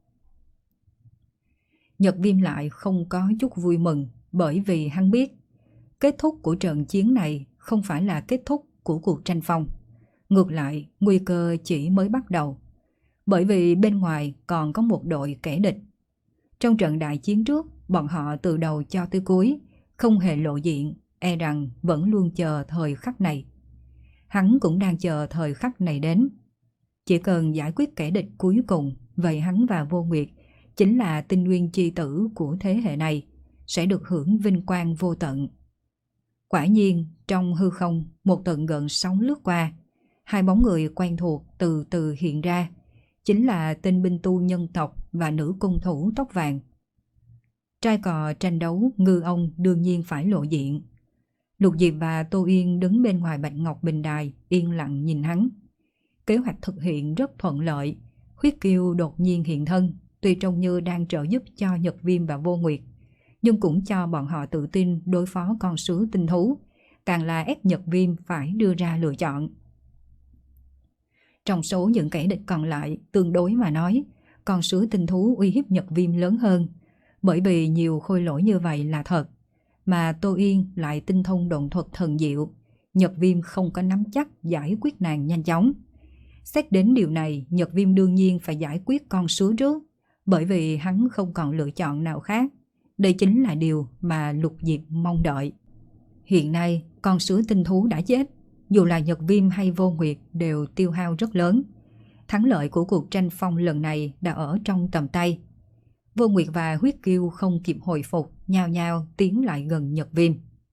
Nhật Viêm lại không có chút vui mừng, bởi vì hắn biết kết thúc của trận chiến này không phải là kết thúc của cuộc tranh phong. Ngược lại, nguy cơ chỉ mới bắt đầu. Bởi vì bên ngoài còn có một đội kẻ địch. Trong trận đại chiến trước, bọn họ từ đầu cho tới cuối không hề lộ diện, e rằng vẫn luôn chờ thời khắc này. Hắn cũng đang chờ thời khắc này đến. Chỉ cần giải quyết kẻ địch cuối cùng, vậy hắn và Vô Nguyệt chính là tinh nguyên chi tử của thế hệ này, sẽ được hưởng vinh quang vô tận. Quả nhiên, trong hư không, một tận gợn sóng lướt qua, hai bóng người quen thuộc từ từ hiện ra, chính là tên binh tu nhân tộc và nữ cung thủ tóc vàng. Trai cò tranh đấu, ngư ông đương nhiên phải lộ diện. Lục Diệp và Tô Yên đứng bên ngoài Bạch Ngọc Bình Đài, yên lặng nhìn hắn. Kế hoạch thực hiện rất thuận lợi. Huyết kiêu đột nhiên hiện thân, tuy trông như đang trợ giúp cho Nhật Viêm và Vô Nguyệt, nhưng cũng cho bọn họ tự tin đối phó con sứa tinh thú, càng là ép Nhật Viêm phải đưa ra lựa chọn. Trong số những kẻ địch còn lại, tương đối mà nói, con sứa tinh thú uy hiếp Nhật Viêm lớn hơn, bởi vì nhiều khôi lỗi như vậy là thật, mà Tô Yên lại tinh thông độn thuật thần diệu, Nhật Viêm không có nắm chắc giải quyết nàng nhanh chóng. Xét đến điều này, Nhật Viêm đương nhiên phải giải quyết con sứa trước, bởi vì hắn không còn lựa chọn nào khác. Đây chính là điều mà Lục Diệp mong đợi. Hiện nay, con sứa tinh thú đã chết, dù là Nhật Viêm hay Vô Nguyệt đều tiêu hao rất lớn. Thắng lợi của cuộc tranh phong lần này đã ở trong tầm tay. Vô Nguyệt và huyết kiêu không kịp hồi phục, nhao nhao tiến lại gần Nhật Viêm.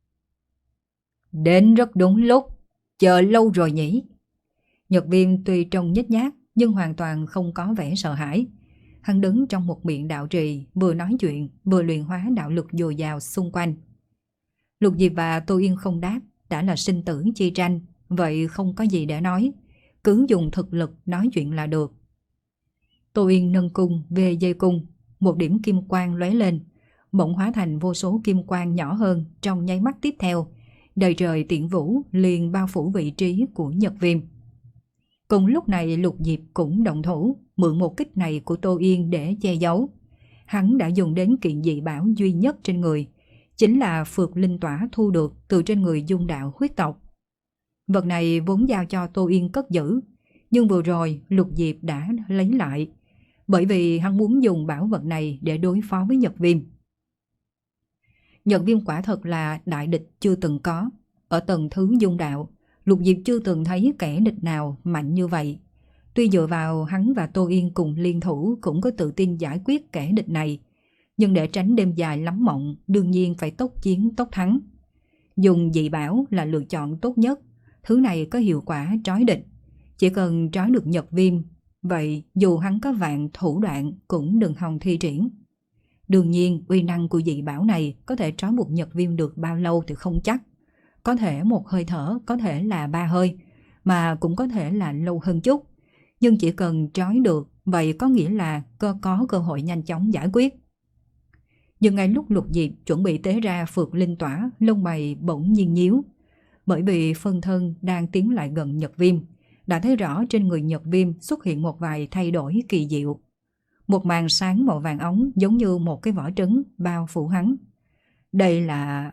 Đến rất đúng lúc, chờ lâu rồi nhỉ. Nhật Viêm tuy trông nhếch nhác nhưng hoàn toàn không có vẻ sợ hãi. Hắn đứng trong một miệng đạo trì, vừa nói chuyện vừa luyện hóa đạo lực dồi dào xung quanh. Lục Diệp và Tô Yên không đáp, đã là sinh tử chi tranh, vậy không có gì để nói, cứ dùng thực lực nói chuyện là được. Tô Yên nâng cung về dây cung, một điểm kim quang lóe lên, bỗng hóa thành vô số kim quang nhỏ hơn. Trong nháy mắt tiếp theo, đầy trời tiễn vũ liền bao phủ vị trí của Nhật Viêm. Cùng lúc này Lục Diệp cũng động thủ, mượn một kích này của Tô Yên để che giấu. Hắn đã dùng đến kiện dị bảo duy nhất trên người, chính là phược linh tỏa thu được từ trên người dung đạo huyết tộc. Vật này vốn giao cho Tô Yên cất giữ, nhưng vừa rồi Lục Diệp đã lấy lại, bởi vì hắn muốn dùng bảo vật này để đối phó với Nhật Viêm. Nhật Viêm quả thật là đại địch chưa từng có. Ở tầng thứ dung đạo, Lục Diệp chưa từng thấy kẻ địch nào mạnh như vậy. Tuy dựa vào hắn và Tô Yên cùng liên thủ cũng có tự tin giải quyết kẻ địch này, nhưng để tránh đêm dài lắm mộng, đương nhiên phải tốc chiến tốc thắng. Dùng dị bảo là lựa chọn tốt nhất, thứ này có hiệu quả trói địch. Chỉ cần trói được Nhật Viêm, vậy dù hắn có vạn thủ đoạn cũng đừng hòng thi triển. Đương nhiên, uy năng của dị bảo này có thể trói buộc Nhật Viêm được bao lâu thì không chắc. Có thể một hơi thở, có thể là ba hơi, mà cũng có thể là lâu hơn chút. Nhưng chỉ cần trói được, vậy có nghĩa là có, có cơ hội nhanh chóng giải quyết. Nhưng ngay lúc Lục Diệp chuẩn bị tế ra Phược Linh Tỏa, lông mày bỗng nhiên nhíu. Bởi vì phân thân đang tiến lại gần Nhật Viêm, đã thấy rõ trên người Nhật Viêm xuất hiện một vài thay đổi kỳ diệu. Một màn sáng màu vàng óng giống như một cái vỏ trứng bao phủ hắn. Đây là...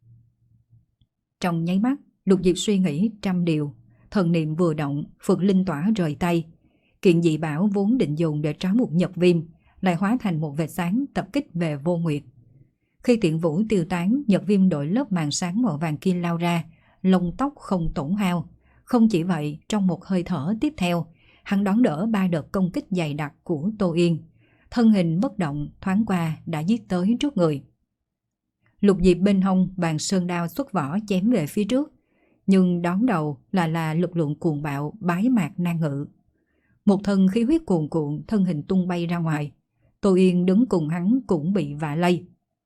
Trong nháy mắt, Lục Diệp suy nghĩ trăm điều. Thần niệm vừa động, Phược Linh Tỏa rời tay. Kiện dị bảo vốn định dùng để trói buộc Nhật Viêm lại hóa thành một vệt sáng tập kích về Vô Nguyệt. Khi tiện vũ tiêu tán, Nhật Viêm đội lớp màn sáng màu vàng kia lao ra, lông tóc không tổn hao. Không chỉ vậy, trong một hơi thở tiếp theo, hắn đón đỡ ba đợt công kích dày đặc của Tô Yên. Thân hình bất động thoáng qua đã giết tới trước người. Lục Diệp bên hông bàn sơn đao xuất vỏ chém về phía trước, nhưng đón đầu là là lực lượng cuồng bạo bái mạc nan ngự. Một thân khí huyết cuồn cuộn, thân hình tung bay ra ngoài. Tô Yên đứng cùng hắn cũng bị vạ lây.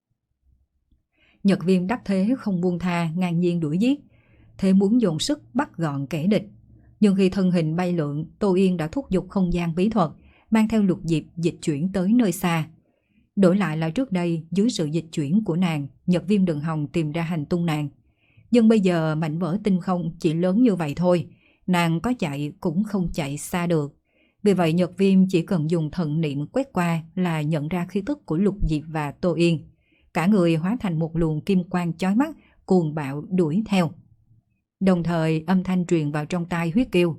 Nhật Viêm đắc thế không buông tha, ngang nhiên đuổi giết, thế muốn dồn sức bắt gọn kẻ địch. Nhưng khi thân hình bay lượn, Tô Yên đã thúc giục không gian bí thuật, mang theo Lục Diệp dịch chuyển tới nơi xa. Đổi lại là trước đây, dưới sự dịch chuyển của nàng, Nhật Viêm đừng hòng tìm ra hành tung nàng. Nhưng bây giờ mảnh vỡ tinh không chỉ lớn như vậy thôi, nàng có chạy cũng không chạy xa được. Vì vậy Nhật Viêm chỉ cần dùng thần niệm quét qua là nhận ra khí tức của Lục Diệp và Tô Yên. Cả người hóa thành một luồng kim quang chói mắt, cuồng bạo đuổi theo. Đồng thời âm thanh truyền vào trong tai Huyết Kiêu.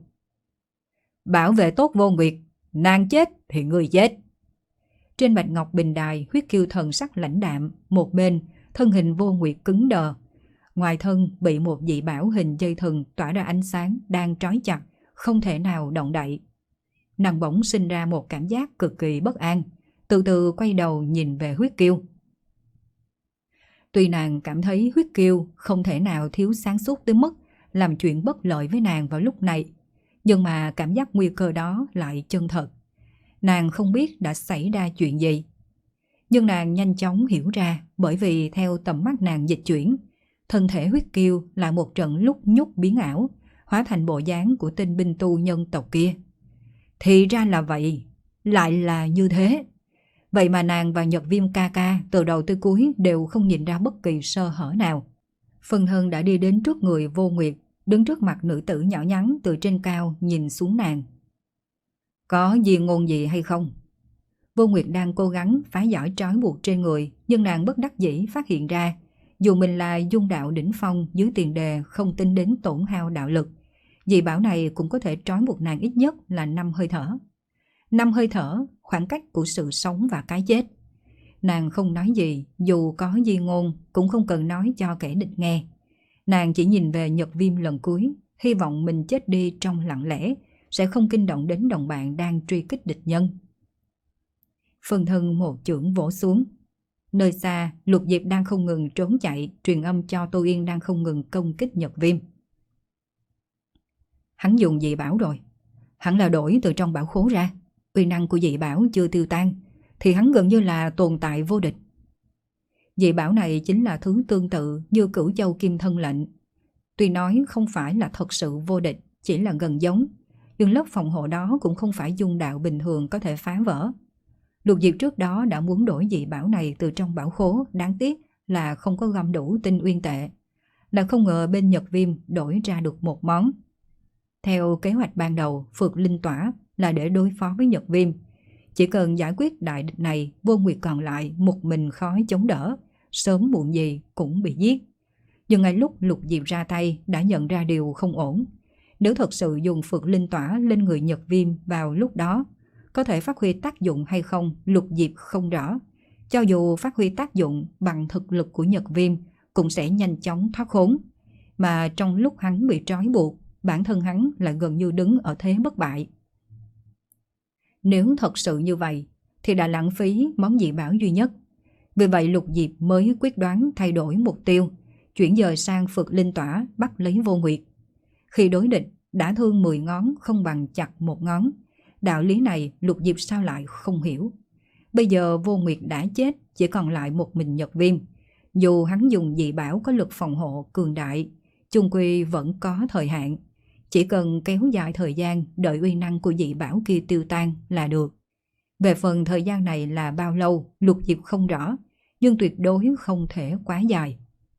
Bảo vệ tốt Vô Nguyệt, nàng chết thì người chết. Trên bạch ngọc bình đài, Huyết Kiêu thần sắc lãnh đạm, một bên thân hình Vô Nguyệt cứng đờ. Ngoài thân bị một dị bảo hình dây thừng tỏa ra ánh sáng đang trói chặt, không thể nào động đậy. Nàng bỗng sinh ra một cảm giác cực kỳ bất an, từ từ quay đầu nhìn về Huyết Kiêu. Tuy nàng cảm thấy Huyết Kiêu không thể nào thiếu sáng suốt tới mức làm chuyện bất lợi với nàng vào lúc này, nhưng mà cảm giác nguy cơ đó lại chân thật. Nàng không biết đã xảy ra chuyện gì. Nhưng nàng nhanh chóng hiểu ra, bởi vì theo tầm mắt nàng dịch chuyển, thân thể Huyết Kiêu là một trận lúc nhúc biến ảo, hóa thành bộ dáng của tên binh tu nhân tộc kia. Thì ra là vậy, lại là như thế. Vậy mà nàng và Nhật Viêm ca ca từ đầu tới cuối đều không nhìn ra bất kỳ sơ hở nào. Phân thân đã đi đến trước người Vô Nguyệt, đứng trước mặt nữ tử nhỏ nhắn từ trên cao nhìn xuống nàng. Có gì ngôn gì hay không? Vô Nguyệt đang cố gắng phá giải trói buộc trên người, nhưng nàng bất đắc dĩ phát hiện ra, dù mình là dung đạo đỉnh phong dưới tiền đề không tính đến tổn hao đạo lực, dị bảo này cũng có thể trói buộc nàng ít nhất là năm hơi thở. Năm hơi thở, khoảng cách của sự sống và cái chết. Nàng không nói gì, dù có di ngôn cũng không cần nói cho kẻ địch nghe. Nàng chỉ nhìn về Nhật Viêm lần cuối, hy vọng mình chết đi trong lặng lẽ, sẽ không kinh động đến đồng bạn đang truy kích địch nhân. Phân thân một chưởng vỗ xuống. Nơi xa, Lục Diệp đang không ngừng trốn chạy, truyền âm cho Tô Yên đang không ngừng công kích Nhật Viêm. Hắn dùng dị bảo rồi. Hắn là đổi từ trong bảo khố ra. Uy năng của dị bảo chưa tiêu tan, thì hắn gần như là tồn tại vô địch. Dị bảo này chính là thứ tương tự như Cửu Châu Kim Thân Lệnh. Tuy nói không phải là thật sự vô địch, chỉ là gần giống, nhưng lớp phòng hộ đó cũng không phải dung đạo bình thường có thể phá vỡ. Lục Diệp trước đó đã muốn đổi dị bảo này từ trong bảo khố, đáng tiếc là không có gom đủ tinh uyên tệ. Là không ngờ bên Nhật Viêm đổi ra được một món. Theo kế hoạch ban đầu, Phược Linh Tỏa là để đối phó với Nhật Viêm. Chỉ cần giải quyết đại địch này, Vô Nguyệt còn lại một mình khó chống đỡ, sớm muộn gì cũng bị giết. Nhưng ngay lúc Lục Diệp ra tay đã nhận ra điều không ổn. Nếu thật sự dùng Phược Linh Tỏa lên người Nhật Viêm vào lúc đó, có thể phát huy tác dụng hay không, Lục Diệp không rõ. Cho dù phát huy tác dụng bằng thực lực của Nhật Viêm, cũng sẽ nhanh chóng thoát khốn. Mà trong lúc hắn bị trói buộc, bản thân hắn lại gần như đứng ở thế bất bại. Nếu thật sự như vậy, thì đã lãng phí món dị bảo duy nhất. Vì vậy Lục Diệp mới quyết đoán thay đổi mục tiêu, chuyển dời sang Phược Linh Tỏa bắt lấy Vô Nguyệt. Khi đối địch, đã thương mười ngón không bằng chặt một ngón. Đạo lý này Lục Diệp sao lại không hiểu. Bây giờ Vô Nguyệt đã chết, chỉ còn lại một mình Nhật Viêm. Dù hắn dùng dị bảo có lực phòng hộ cường đại, chung quy vẫn có thời hạn. Chỉ cần kéo dài thời gian đợi uy năng của dị bảo kia tiêu tan là được. Về phần thời gian này là bao lâu, Lục Diệp không rõ, nhưng tuyệt đối không thể quá dài.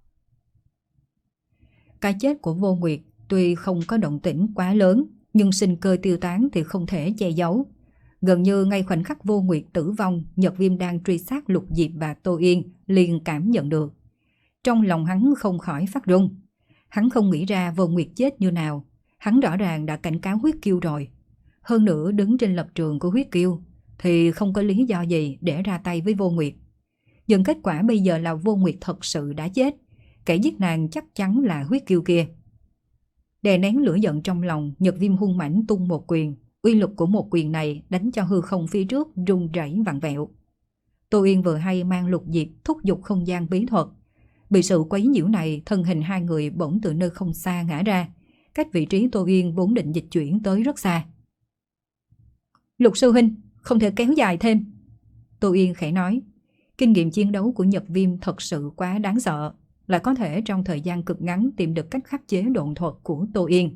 Cái chết của Vô Nguyệt tuy không có động tĩnh quá lớn, nhưng sinh cơ tiêu tán thì không thể che giấu. Gần như ngay khoảnh khắc Vô Nguyệt tử vong, Nhật Viêm đang truy sát Lục Diệp và Tô Yên liền cảm nhận được. Trong lòng hắn không khỏi phát run. Hắn không nghĩ ra Vô Nguyệt chết như nào. Hắn rõ ràng đã cảnh cáo Huyết Kiêu rồi. Hơn nữa đứng trên lập trường của Huyết Kiêu thì không có lý do gì để ra tay với Vô Nguyệt. Nhưng kết quả bây giờ là Vô Nguyệt thật sự đã chết. Kẻ giết nàng chắc chắn là Huyết Kiêu kia. Đè nén lửa giận trong lòng, Nhật Viêm hung mãnh tung một quyền. Uy lực của một quyền này đánh cho hư không phía trước rung rẩy vặn vẹo. Tô Yên vừa hay mang Lục Diệp thúc giục không gian bí thuật. Bị sự quấy nhiễu này, thân hình hai người bỗng từ nơi không xa ngã ra, cách vị trí Tô Yên vốn định dịch chuyển tới rất xa. Lục sư huynh, không thể kéo dài thêm. Tô Yên khẽ nói. Kinh nghiệm chiến đấu của Nhật Viêm thật sự quá đáng sợ, lại có thể trong thời gian cực ngắn tìm được cách khắc chế độn thuật của Tô Yên.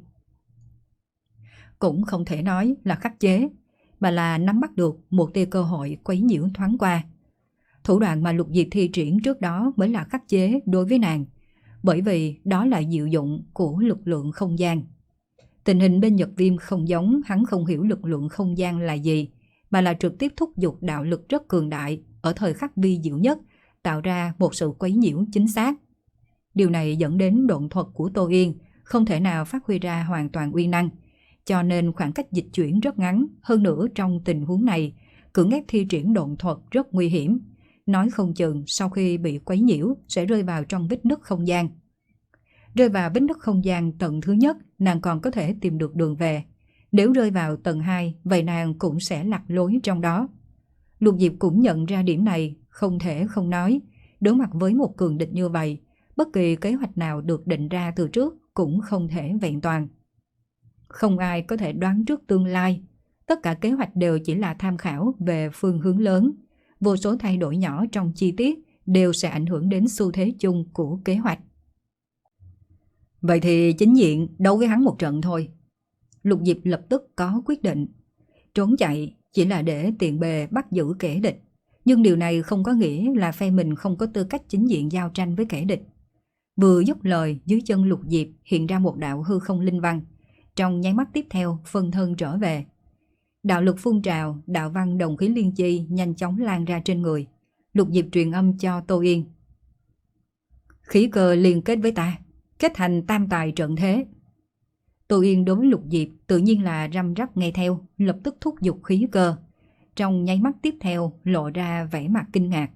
Cũng không thể nói là khắc chế, mà là nắm bắt được một tia cơ hội quấy nhiễu thoáng qua. Thủ đoạn mà Lục Diệp thi triển trước đó mới là khắc chế đối với nàng, bởi vì đó là diệu dụng của lực lượng không gian. Tình hình bên Nhật Viêm không giống, hắn không hiểu lực lượng không gian là gì, mà là trực tiếp thúc giục đạo lực rất cường đại ở thời khắc vi diệu nhất, tạo ra một sự quấy nhiễu chính xác. Điều này dẫn đến độn thuật của Tô Yên không thể nào phát huy ra hoàn toàn uy năng, cho nên khoảng cách dịch chuyển rất ngắn. Hơn nữa trong tình huống này, cưỡng ép thi triển độn thuật rất nguy hiểm. Nói không chừng sau khi bị quấy nhiễu sẽ rơi vào trong vết nứt không gian. Rơi vào vết nứt không gian tầng thứ nhất, nàng còn có thể tìm được đường về. Nếu rơi vào tầng hai, vậy nàng cũng sẽ lạc lối trong đó. Lục Diệp cũng nhận ra điểm này, không thể không nói. Đối mặt với một cường địch như vậy, bất kỳ kế hoạch nào được định ra từ trước cũng không thể vẹn toàn. Không ai có thể đoán trước tương lai. Tất cả kế hoạch đều chỉ là tham khảo về phương hướng lớn. Vô số thay đổi nhỏ trong chi tiết đều sẽ ảnh hưởng đến xu thế chung của kế hoạch. Vậy thì chính diện đấu với hắn một trận thôi. Lục Diệp lập tức có quyết định. Trốn chạy chỉ là để tiện bề bắt giữ kẻ địch. Nhưng điều này không có nghĩa là phe mình không có tư cách chính diện giao tranh với kẻ địch. Vừa dứt lời, dưới chân Lục Diệp hiện ra một đạo hư không linh văn. Trong nháy mắt tiếp theo, phân thân trở về. Đạo lực phun trào, đạo văn đồng khí liên chi nhanh chóng lan ra trên người. Lục Diệp truyền âm cho Tô Yên. Khí cơ liên kết với ta, kết thành tam tài trận thế. Tô Yên đối với Lục Diệp tự nhiên là răm rắp nghe theo, lập tức thúc giục khí cơ. Trong nháy mắt tiếp theo lộ ra vẻ mặt kinh ngạc.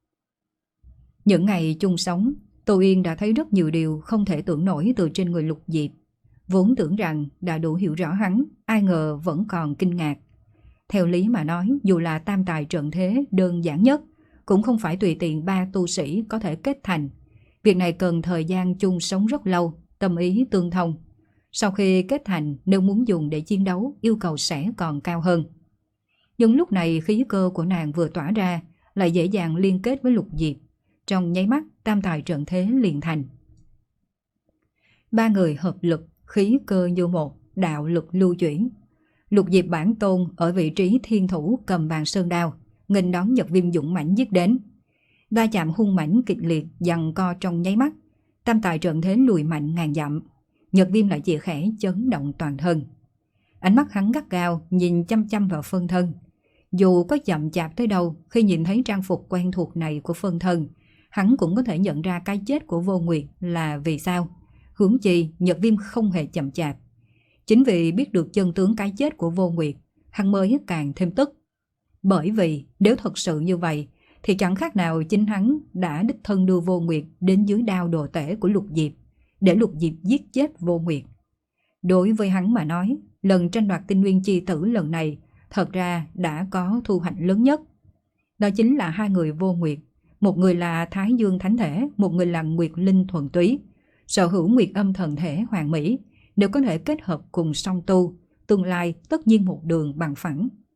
Những ngày chung sống, Tô Yên đã thấy rất nhiều điều không thể tưởng nổi từ trên người Lục Diệp. Vốn tưởng rằng đã đủ hiểu rõ hắn, ai ngờ vẫn còn kinh ngạc. Theo lý mà nói, dù là tam tài trận thế đơn giản nhất, cũng không phải tùy tiện ba tu sĩ có thể kết thành. Việc này cần thời gian chung sống rất lâu, tâm ý tương thông. Sau khi kết thành, nếu muốn dùng để chiến đấu, yêu cầu sẽ còn cao hơn. Nhưng lúc này khí cơ của nàng vừa tỏa ra, lại dễ dàng liên kết với Lục Diệp. Trong nháy mắt, tam tài trận thế liền thành. Ba người hợp lực, khí cơ như một, đạo lực lưu chuyển. Lục Diệp bản tôn ở vị trí thiên thủ cầm bàn sơn đao, nghênh đón Nhật Viêm dũng mãnh giết đến. Va chạm hung mãnh kịch liệt, giằng co trong nháy mắt, tam tài trận thế lùi mạnh ngàn dặm. Nhật Viêm lại chỉ khẽ chấn động toàn thân. Ánh mắt hắn gắt gao nhìn chăm chăm vào phân thân. Dù có chậm chạp tới đâu, khi nhìn thấy trang phục quen thuộc này của phân thân, hắn cũng có thể nhận ra cái chết của Vô Nguyệt là vì sao. Huống chi Nhật Viêm không hề chậm chạp. Chính vì biết được chân tướng cái chết của Vô Nguyệt, hắn mới càng thêm tức. Bởi vì nếu thật sự như vậy, thì chẳng khác nào chính hắn đã đích thân đưa Vô Nguyệt đến dưới đao đồ tể của Lục Diệp, để Lục Diệp giết chết Vô Nguyệt. Đối với hắn mà nói, lần tranh đoạt tinh nguyên chi tử lần này thật ra đã có thu hoạch lớn nhất. Đó chính là hai người Vô Nguyệt, một người là Thái Dương Thánh Thể, một người là Nguyệt Linh Thuần Túy, sở hữu Nguyệt Âm Thần Thể hoàn mỹ. Nếu có thể kết hợp cùng song tu, tương lai tất nhiên một đường bằng phẳng.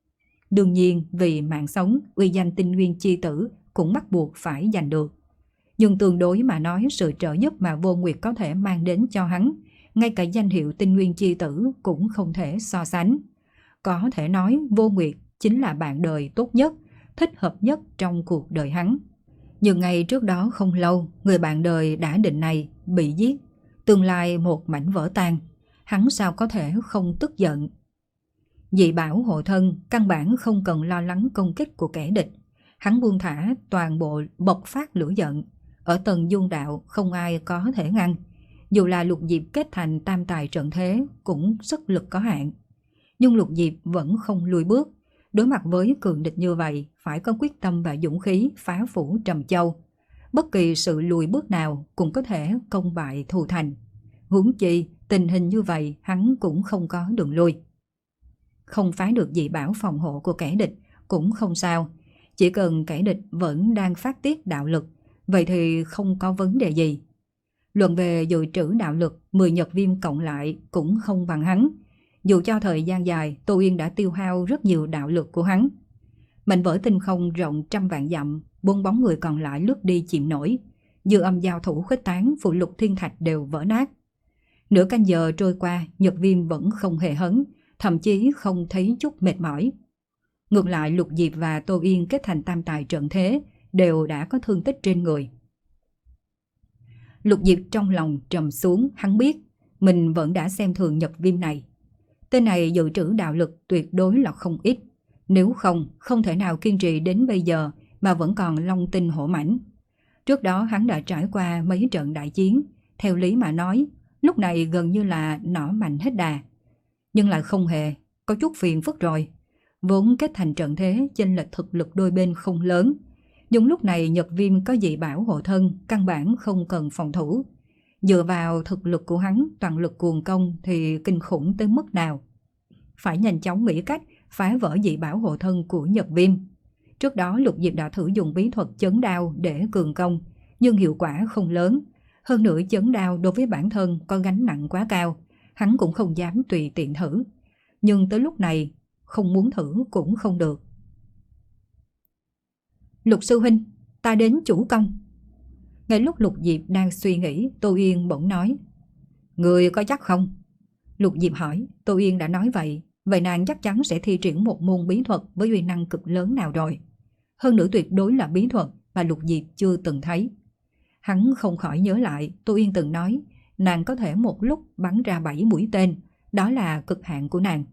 Đương nhiên vì mạng sống, uy danh Tinh Nguyên chi tử cũng bắt buộc phải giành được. Nhưng tương đối mà nói, sự trợ giúp mà Vô Nguyệt có thể mang đến cho hắn, ngay cả danh hiệu Tinh Nguyên chi tử cũng không thể so sánh. Có thể nói Vô Nguyệt chính là bạn đời tốt nhất, thích hợp nhất trong cuộc đời hắn. Nhưng ngày trước đó không lâu, người bạn đời đã định này bị giết, tương lai một mảnh vỡ tan, hắn sao có thể không tức giận. Dị bảo hộ thân căn bản không cần lo lắng công kích của kẻ địch, hắn buông thả toàn bộ bộc phát lửa giận. Ở tầng dung đạo không ai có thể ngăn, dù là Lục Diệp kết thành tam tài trận thế cũng sức lực có hạn. Nhưng Lục Diệp vẫn không lùi bước, đối mặt với cường địch như vậy phải có quyết tâm và dũng khí phá phủ Trầm Châu. Bất kỳ sự lùi bước nào cũng có thể công bại thù thành. Huống chi tình hình như vậy hắn cũng không có đường lui. Không phá được dị bảo phòng hộ của kẻ địch cũng không sao, chỉ cần kẻ địch vẫn đang phát tiết đạo lực, vậy thì không có vấn đề gì. Luận về dự trữ đạo lực, mười nhật viêm cộng lại cũng không bằng hắn. Dù cho thời gian dài, Tô Yên đã tiêu hao rất nhiều đạo lực của hắn. Mảnh vỡ tinh không rộng trăm vạn dặm, bốn bóng người còn lại lướt đi chìm nổi. Dư âm giao thủ khuếch tán, phụ lục thiên thạch đều vỡ nát. Nửa canh giờ trôi qua, nhật viêm vẫn không hề hấn, thậm chí không thấy chút mệt mỏi. Ngược lại Lục Diệp và Tô Yên kết thành tam tài trận thế, đều đã có thương tích trên người. Lục Diệp trong lòng trầm xuống, hắn biết mình vẫn đã xem thường nhật viêm này. Tên này dự trữ đạo lực tuyệt đối là không ít, nếu không, không thể nào kiên trì đến bây giờ mà vẫn còn long tinh hổ mãnh. Trước đó hắn đã trải qua mấy trận đại chiến, theo lý mà nói, lúc này gần như là nỏ mạnh hết đà. Nhưng lại không hề, có chút phiền phức rồi. Vốn kết thành trận thế, chênh lệch thực lực đôi bên không lớn. Nhưng lúc này nhật viêm có dị bảo hộ thân, căn bản không cần phòng thủ. Dựa vào thực lực của hắn, toàn lực cuồng công thì kinh khủng tới mức nào. Phải nhanh chóng nghĩ cách phá vỡ dị bảo hộ thân của nhật viêm. Trước đó Lục Diệp đã thử dùng bí thuật chấn đao để cường công, nhưng hiệu quả không lớn. Hơn nữa chấn đao đối với bản thân có gánh nặng quá cao, hắn cũng không dám tùy tiện thử. Nhưng tới lúc này, không muốn thử cũng không được. Lục sư huynh, ta đến chủ công. Ngay lúc Lục Diệp đang suy nghĩ, Tô Yên bỗng nói. Người có chắc không? Lục Diệp hỏi. Tô Yên đã nói vậy, vậy nàng chắc chắn sẽ thi triển một môn bí thuật với uy năng cực lớn nào rồi. Hơn nữa tuyệt đối là bí thuật mà Lục Diệp chưa từng thấy. Hắn không khỏi nhớ lại Tô Yên từng nói nàng có thể một lúc bắn ra bảy mũi tên, đó là cực hạn của nàng.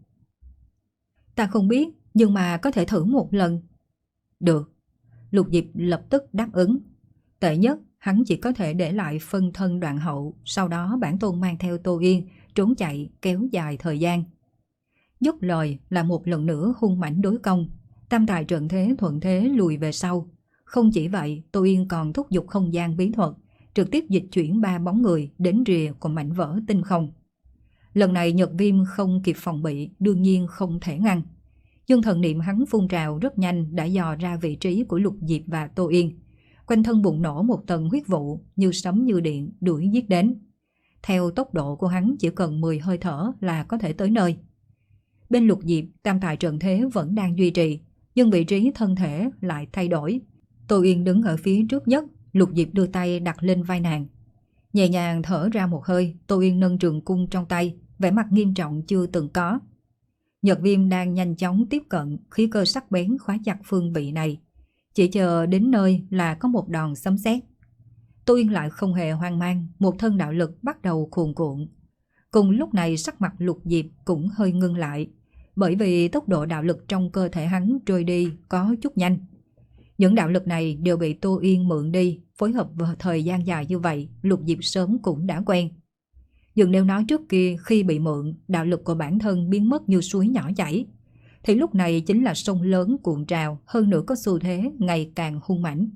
Ta không biết, nhưng mà có thể thử một lần. Được. Lục Diệp lập tức đáp ứng. Tệ nhất, hắn chỉ có thể để lại phân thân đoạn hậu, sau đó bản tôn mang theo Tô Yên, trốn chạy kéo dài thời gian. Dứt lời là một lần nữa hung mãnh đối công, tam tài trận thế thuận thế lùi về sau. Không chỉ vậy, Tô Yên còn thúc giục không gian bí thuật, trực tiếp dịch chuyển ba bóng người đến rìa của mảnh vỡ tinh không. Lần này nhật viêm không kịp phòng bị, đương nhiên không thể ngăn. Nhưng thần niệm hắn phun trào rất nhanh đã dò ra vị trí của Lục Diệp và Tô Yên. Quanh thân bùng nổ một tầng huyết vụ, như sấm như điện đuổi giết đến. Theo tốc độ của hắn chỉ cần mười hơi thở là có thể tới nơi. Bên Lục Diệp, tam tài trận thế vẫn đang duy trì, nhưng vị trí thân thể lại thay đổi. Tô Yên đứng ở phía trước nhất, Lục Diệp đưa tay đặt lên vai nàng. Nhẹ nhàng thở ra một hơi, Tô Yên nâng trường cung trong tay, vẻ mặt nghiêm trọng chưa từng có. Nhật viêm đang nhanh chóng tiếp cận, khí cơ sắc bén khóa chặt phương vị này. Chỉ chờ đến nơi là có một đòn sấm sét. Tô Yên lại không hề hoang mang, một thân đạo lực bắt đầu cuồn cuộn. Cùng lúc này sắc mặt Lục Diệp cũng hơi ngưng lại, bởi vì tốc độ đạo lực trong cơ thể hắn trôi đi có chút nhanh. Những đạo lực này đều bị Tô Yên mượn đi, phối hợp vào thời gian dài như vậy, Lục Diệp sớm cũng đã quen. Nhưng nếu nói trước kia khi bị mượn, đạo lực của bản thân biến mất như suối nhỏ chảy, thì lúc này chính là sông lớn cuộn trào, hơn nữa có xu thế ngày càng hung mãnh.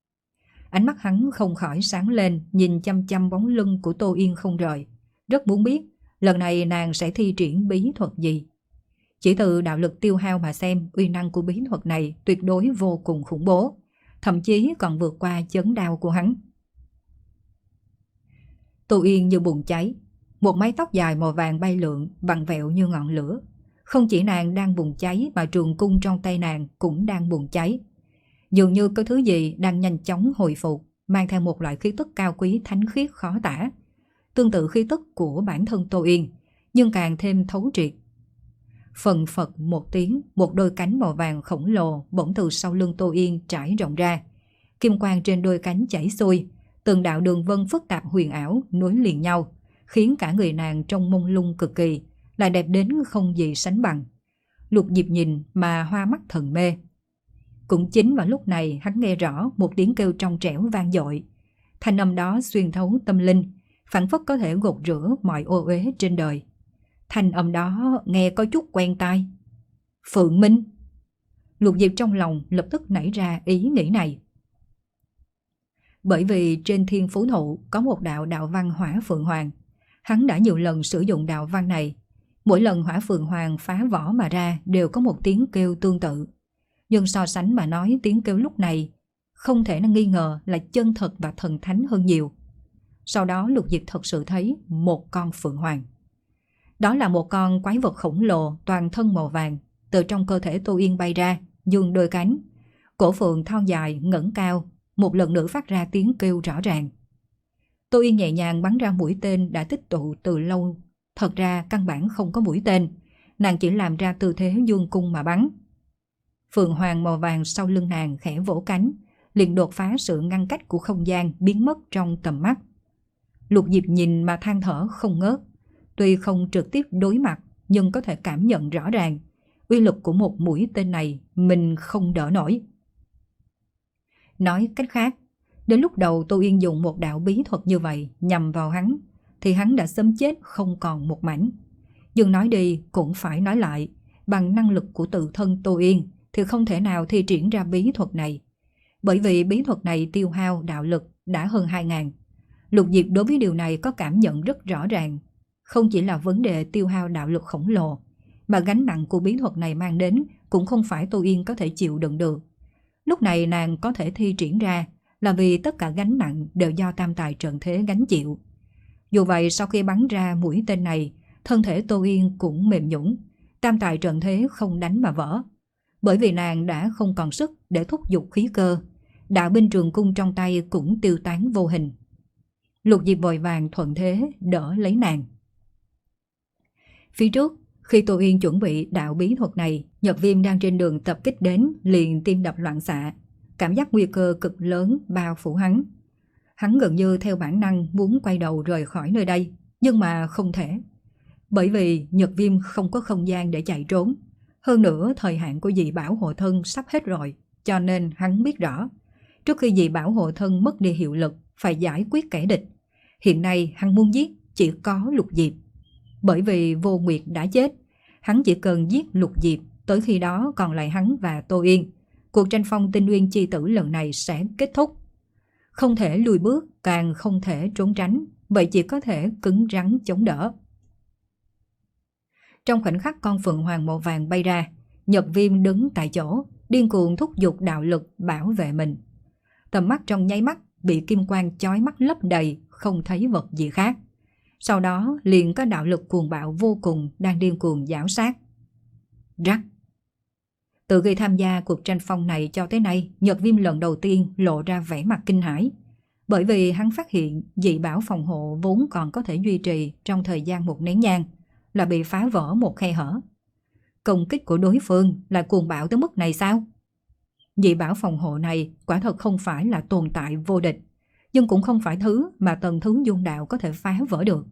Ánh mắt hắn không khỏi sáng lên, nhìn chăm chăm bóng lưng của Tô Yên không rời, rất muốn biết lần này nàng sẽ thi triển bí thuật gì. Chỉ từ đạo lực tiêu hao mà xem, uy năng của bí thuật này tuyệt đối vô cùng khủng bố, thậm chí còn vượt qua chấn đao của hắn. Tô Yên như bùng cháy, một mái tóc dài màu vàng bay lượn, vặn vẹo như ngọn lửa. Không chỉ nàng đang bùng cháy mà trường cung trong tay nàng cũng đang bùng cháy. Dường như có thứ gì đang nhanh chóng hồi phục, mang theo một loại khí tức cao quý thánh khiết khó tả. Tương tự khí tức của bản thân Tô Yên, nhưng càng thêm thấu triệt. Phần phật một tiếng, một đôi cánh màu vàng khổng lồ bỗng từ sau lưng Tô Yên trải rộng ra. Kim quang trên đôi cánh chảy xuôi, từng đạo đường vân phức tạp huyền ảo nối liền nhau, khiến cả người nàng trông mông lung cực kỳ, lại đẹp đến không gì sánh bằng. Lục Diệp nhìn mà hoa mắt thần mê. Cũng chính vào lúc này hắn nghe rõ một tiếng kêu trong trẻo vang dội. Thanh âm đó xuyên thấu tâm linh, phảng phất có thể gột rửa mọi ô uế trên đời. Thanh âm đó nghe có chút quen tai. Phượng Minh. Lục Diệp trong lòng lập tức nảy ra ý nghĩ này. Bởi vì trên Thiên Phú Thụ có một đạo đạo văn Hỏa Phượng Hoàng. Hắn đã nhiều lần sử dụng đạo văn này. Mỗi lần Hỏa Phượng Hoàng phá vỏ mà ra đều có một tiếng kêu tương tự. Nhưng so sánh mà nói, tiếng kêu lúc này không thể nghi ngờ là chân thật và thần thánh hơn nhiều. Sau đó Lục Diệp thật sự thấy một con Phượng Hoàng. Đó là một con quái vật khổng lồ toàn thân màu vàng, từ trong cơ thể Tô Yên bay ra, dương đôi cánh. Cổ phượng thon dài ngẩng cao, một lần nữa phát ra tiếng kêu rõ ràng. Tô Yên nhẹ nhàng bắn ra mũi tên đã tích tụ từ lâu. Thật ra căn bản không có mũi tên, nàng chỉ làm ra tư thế dương cung mà bắn. Phượng Hoàng màu vàng sau lưng nàng khẽ vỗ cánh, liền đột phá sự ngăn cách của không gian, biến mất trong tầm mắt. Lục Diệp nhìn mà than thở không ngớt. Tuy không trực tiếp đối mặt, nhưng có thể cảm nhận rõ ràng uy lực của một mũi tên này mình không đỡ nổi. Nói cách khác, đến lúc đầu Tô Yên dùng một đạo bí thuật như vậy nhằm vào hắn, thì hắn đã sớm chết không còn một mảnh. Nhưng nói đi cũng phải nói lại, bằng năng lực của tự thân Tô Yên thì không thể nào thi triển ra bí thuật này. Bởi vì bí thuật này tiêu hao đạo lực đã hơn hai ngàn. Lục Diệp đối với điều này có cảm nhận rất rõ ràng. Không chỉ là vấn đề tiêu hao đạo lực khổng lồ, mà gánh nặng của bí thuật này mang đến cũng không phải Tô Yên có thể chịu đựng được. Lúc này nàng có thể thi triển ra là vì tất cả gánh nặng đều do tam tài trận thế gánh chịu. Dù vậy, sau khi bắn ra mũi tên này, thân thể Tô Yên cũng mềm nhũn, tam tài trận thế không đánh mà vỡ. Bởi vì nàng đã không còn sức để thúc giục khí cơ, đạo binh trường cung trong tay cũng tiêu tán vô hình. Lục Diệp vội vàng thuận thế đỡ lấy nàng. Phía trước, khi Tô Yên chuẩn bị đạo bí thuật này, Nhật Viêm đang trên đường tập kích đến, liền tim đập loạn xạ, cảm giác nguy cơ cực lớn bao phủ hắn. Hắn gần như theo bản năng muốn quay đầu rời khỏi nơi đây, nhưng mà không thể. Bởi vì Nhật Viêm không có không gian để chạy trốn. Hơn nữa thời hạn của dị bảo hộ thân sắp hết rồi, cho nên hắn biết rõ, trước khi dị bảo hộ thân mất đi hiệu lực phải giải quyết kẻ địch. Hiện nay hắn muốn giết chỉ có Lục Diệp. Bởi vì Vô Nguyệt đã chết, hắn chỉ cần giết Lục Diệp, tới khi đó còn lại hắn và Tô Yên. Cuộc tranh phong tinh nguyên chi tử lần này sẽ kết thúc. Không thể lùi bước, càng không thể trốn tránh, vậy chỉ có thể cứng rắn chống đỡ. Trong khoảnh khắc con Phượng Hoàng màu vàng bay ra, Nhật Viêm đứng tại chỗ, điên cuồng thúc giục đạo lực bảo vệ mình. Tầm mắt trong nháy mắt bị kim quang chói mắt lấp đầy, không thấy vật gì khác. Sau đó liền có đạo lực cuồng bạo vô cùng đang điên cuồng giảo sát. Rắc. Từ khi tham gia cuộc tranh phong này cho tới nay, Nhật Viêm lần đầu tiên lộ ra vẻ mặt kinh hãi. Bởi vì hắn phát hiện dị bảo phòng hộ vốn còn có thể duy trì trong thời gian một nén nhang, là bị phá vỡ một khe hở. Công kích của đối phương là cuồng bạo tới mức này sao? Dị bảo phòng hộ này quả thật không phải là tồn tại vô địch, nhưng cũng không phải thứ mà tầng thứ dung đạo có thể phá vỡ được.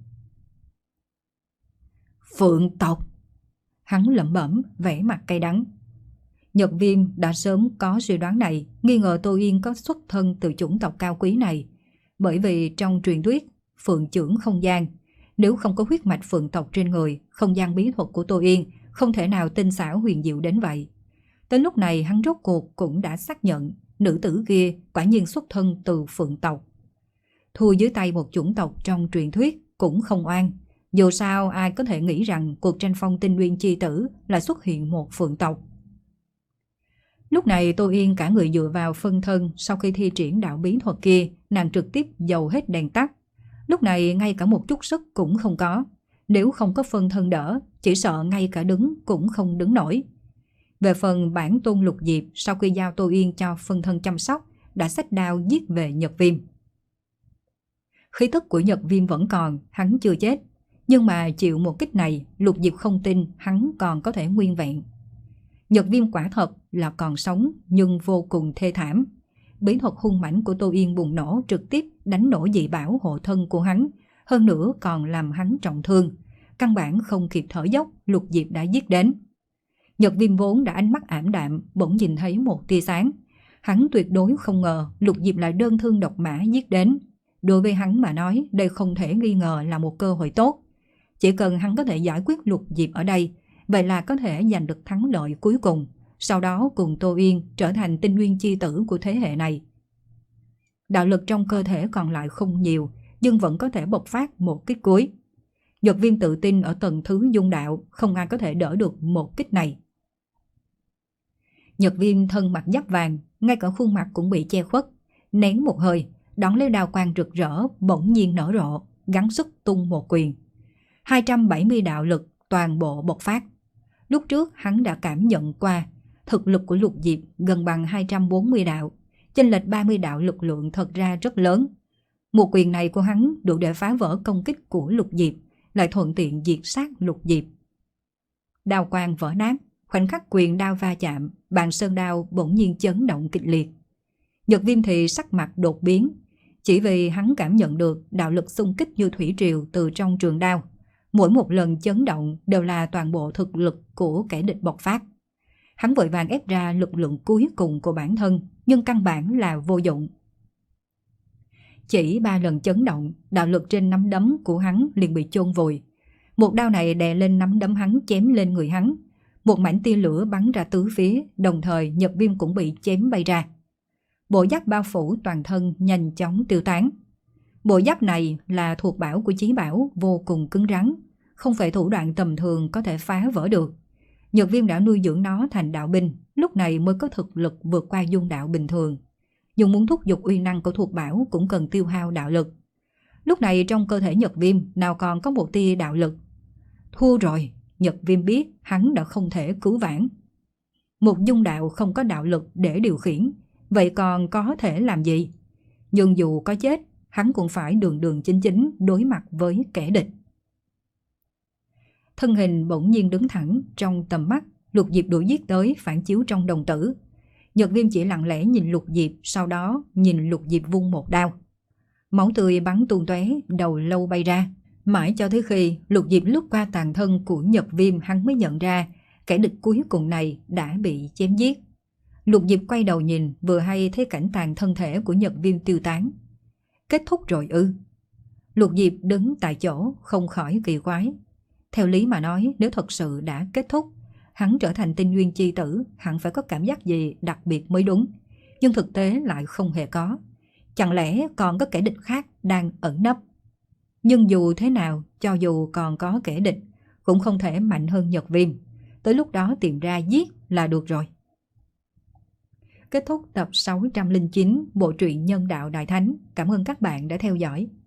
Phượng tộc. Hắn lẩm bẩm, vẻ mặt cay đắng. Nhật Viêm đã sớm có suy đoán này, nghi ngờ Tô Yên có xuất thân từ chủng tộc cao quý này. Bởi vì trong truyền thuyết, Phượng trưởng không gian, nếu không có huyết mạch Phượng tộc trên người, không gian bí thuật của Tô Yên không thể nào tinh xảo huyền diệu đến vậy. Tới lúc này hắn rốt cuộc cũng đã xác nhận nữ tử kia quả nhiên xuất thân từ Phượng tộc. Thua dưới tay một chủng tộc trong truyền thuyết cũng không oan. Dù sao ai có thể nghĩ rằng cuộc tranh phong tinh nguyên chi tử là xuất hiện một Phượng tộc. Lúc này Tô Yên cả người dựa vào phân thân, sau khi thi triển đạo bí thuật kia, nàng trực tiếp dầu hết đèn tắt. Lúc này ngay cả một chút sức cũng không có. Nếu không có phân thân đỡ, chỉ sợ ngay cả đứng cũng không đứng nổi. Về phần bản tôn Lục Diệp, sau khi giao Tô Yên cho phân thân chăm sóc, đã xách đao giết về Nhật Viêm. Khí tức của Nhật Viêm vẫn còn, hắn chưa chết. Nhưng mà chịu một kích này, Lục Diệp không tin hắn còn có thể nguyên vẹn. Nhật Viêm quả thật là còn sống, nhưng vô cùng thê thảm. Bí thuật hung mãnh của Tô Yên bùng nổ, trực tiếp đánh nổ dị bảo hộ thân của hắn, hơn nữa còn làm hắn trọng thương. Căn bản không kịp thở dốc, Lục Diệp đã giết đến. Nhật Viêm vốn đã ánh mắt ảm đạm, bỗng nhìn thấy một tia sáng. Hắn tuyệt đối không ngờ Lục Diệp lại đơn thương độc mã giết đến. Đối với hắn mà nói, đây không thể nghi ngờ là một cơ hội tốt. Chỉ cần hắn có thể giải quyết Lục Diệp ở đây, vậy là có thể giành được thắng lợi cuối cùng, sau đó cùng Tô Yên trở thành tinh nguyên chi tử của thế hệ này. Đạo lực trong cơ thể còn lại không nhiều, nhưng vẫn có thể bộc phát một kích cuối. Nhật Viêm tự tin ở tầng thứ dung đạo, không ai có thể đỡ được một kích này. Nhật Viêm thân mặc giáp vàng, ngay cả khuôn mặt cũng bị che khuất, nén một hơi, đón lấy đao quang rực rỡ bỗng nhiên nở rộ, gắng sức tung một quyền. hai trăm bảy mươi đạo lực toàn bộ bộc phát. Lúc trước hắn đã cảm nhận qua, thực lực của Lục Diệp gần bằng hai trăm bốn mươi đạo, chênh lệch ba mươi đạo lực lượng thật ra rất lớn. Một quyền này của hắn đủ để phá vỡ công kích của Lục Diệp, lại thuận tiện diệt sát Lục Diệp. Đao quang vỡ nát, khoảnh khắc quyền đao va chạm, bàn sơn đao bỗng nhiên chấn động kịch liệt. Nhật Viêm thì sắc mặt đột biến, chỉ vì hắn cảm nhận được đạo lực xung kích như thủy triều từ trong trường đao. Mỗi một lần chấn động đều là toàn bộ thực lực của kẻ địch bộc phát. Hắn vội vàng ép ra lực lượng cuối cùng của bản thân, nhưng căn bản là vô dụng. Chỉ ba lần chấn động, đạo lực trên nắm đấm của hắn liền bị chôn vùi. Một đao này đè lên nắm đấm hắn, chém lên người hắn. Một mảnh tia lửa bắn ra tứ phía, đồng thời Nhật Viêm cũng bị chém bay ra. Bộ giáp bao phủ toàn thân nhanh chóng tiêu tán. Bộ giáp này là thuộc bảo của Chí Bảo, vô cùng cứng rắn, không phải thủ đoạn tầm thường có thể phá vỡ được. Nhật Viêm đã nuôi dưỡng nó thành đạo binh, lúc này mới có thực lực vượt qua dung đạo bình thường. Nhưng muốn thúc giục uy năng của thuộc bảo cũng cần tiêu hao đạo lực. Lúc này trong cơ thể Nhật Viêm nào còn có một tia đạo lực. Thua rồi, Nhật Viêm biết hắn đã không thể cứu vãn. Một dung đạo không có đạo lực để điều khiển, vậy còn có thể làm gì? Nhưng dù có chết, hắn cũng phải đường đường chính chính đối mặt với kẻ địch. Thân hình bỗng nhiên đứng thẳng, trong tầm mắt, Lục Diệp đuổi giết tới phản chiếu trong đồng tử. Nhật Viêm chỉ lặng lẽ nhìn Lục Diệp, sau đó nhìn Lục Diệp vung một đao. Máu tươi bắn tung tóe, đầu lâu bay ra. Mãi cho tới khi Lục Diệp lướt qua tàn thân của Nhật Viêm, hắn mới nhận ra kẻ địch cuối cùng này đã bị chém giết. Lục Diệp quay đầu nhìn, vừa hay thấy cảnh tàn thân thể của Nhật Viêm tiêu tán. Kết thúc rồi ư? Lục Diệp đứng tại chỗ, không khỏi kỳ quái. Theo lý mà nói, nếu thật sự đã kết thúc, hắn trở thành tinh nguyên chi tử, hẳn phải có cảm giác gì đặc biệt mới đúng. Nhưng thực tế lại không hề có. Chẳng lẽ còn có kẻ địch khác đang ẩn nấp? Nhưng dù thế nào, cho dù còn có kẻ địch, cũng không thể mạnh hơn Nhật Viêm. Tới lúc đó tìm ra giết là được rồi. Kết thúc tập sáu trăm linh chín bộ truyện Nhân Đạo Đại Thánh. Cảm ơn các bạn đã theo dõi.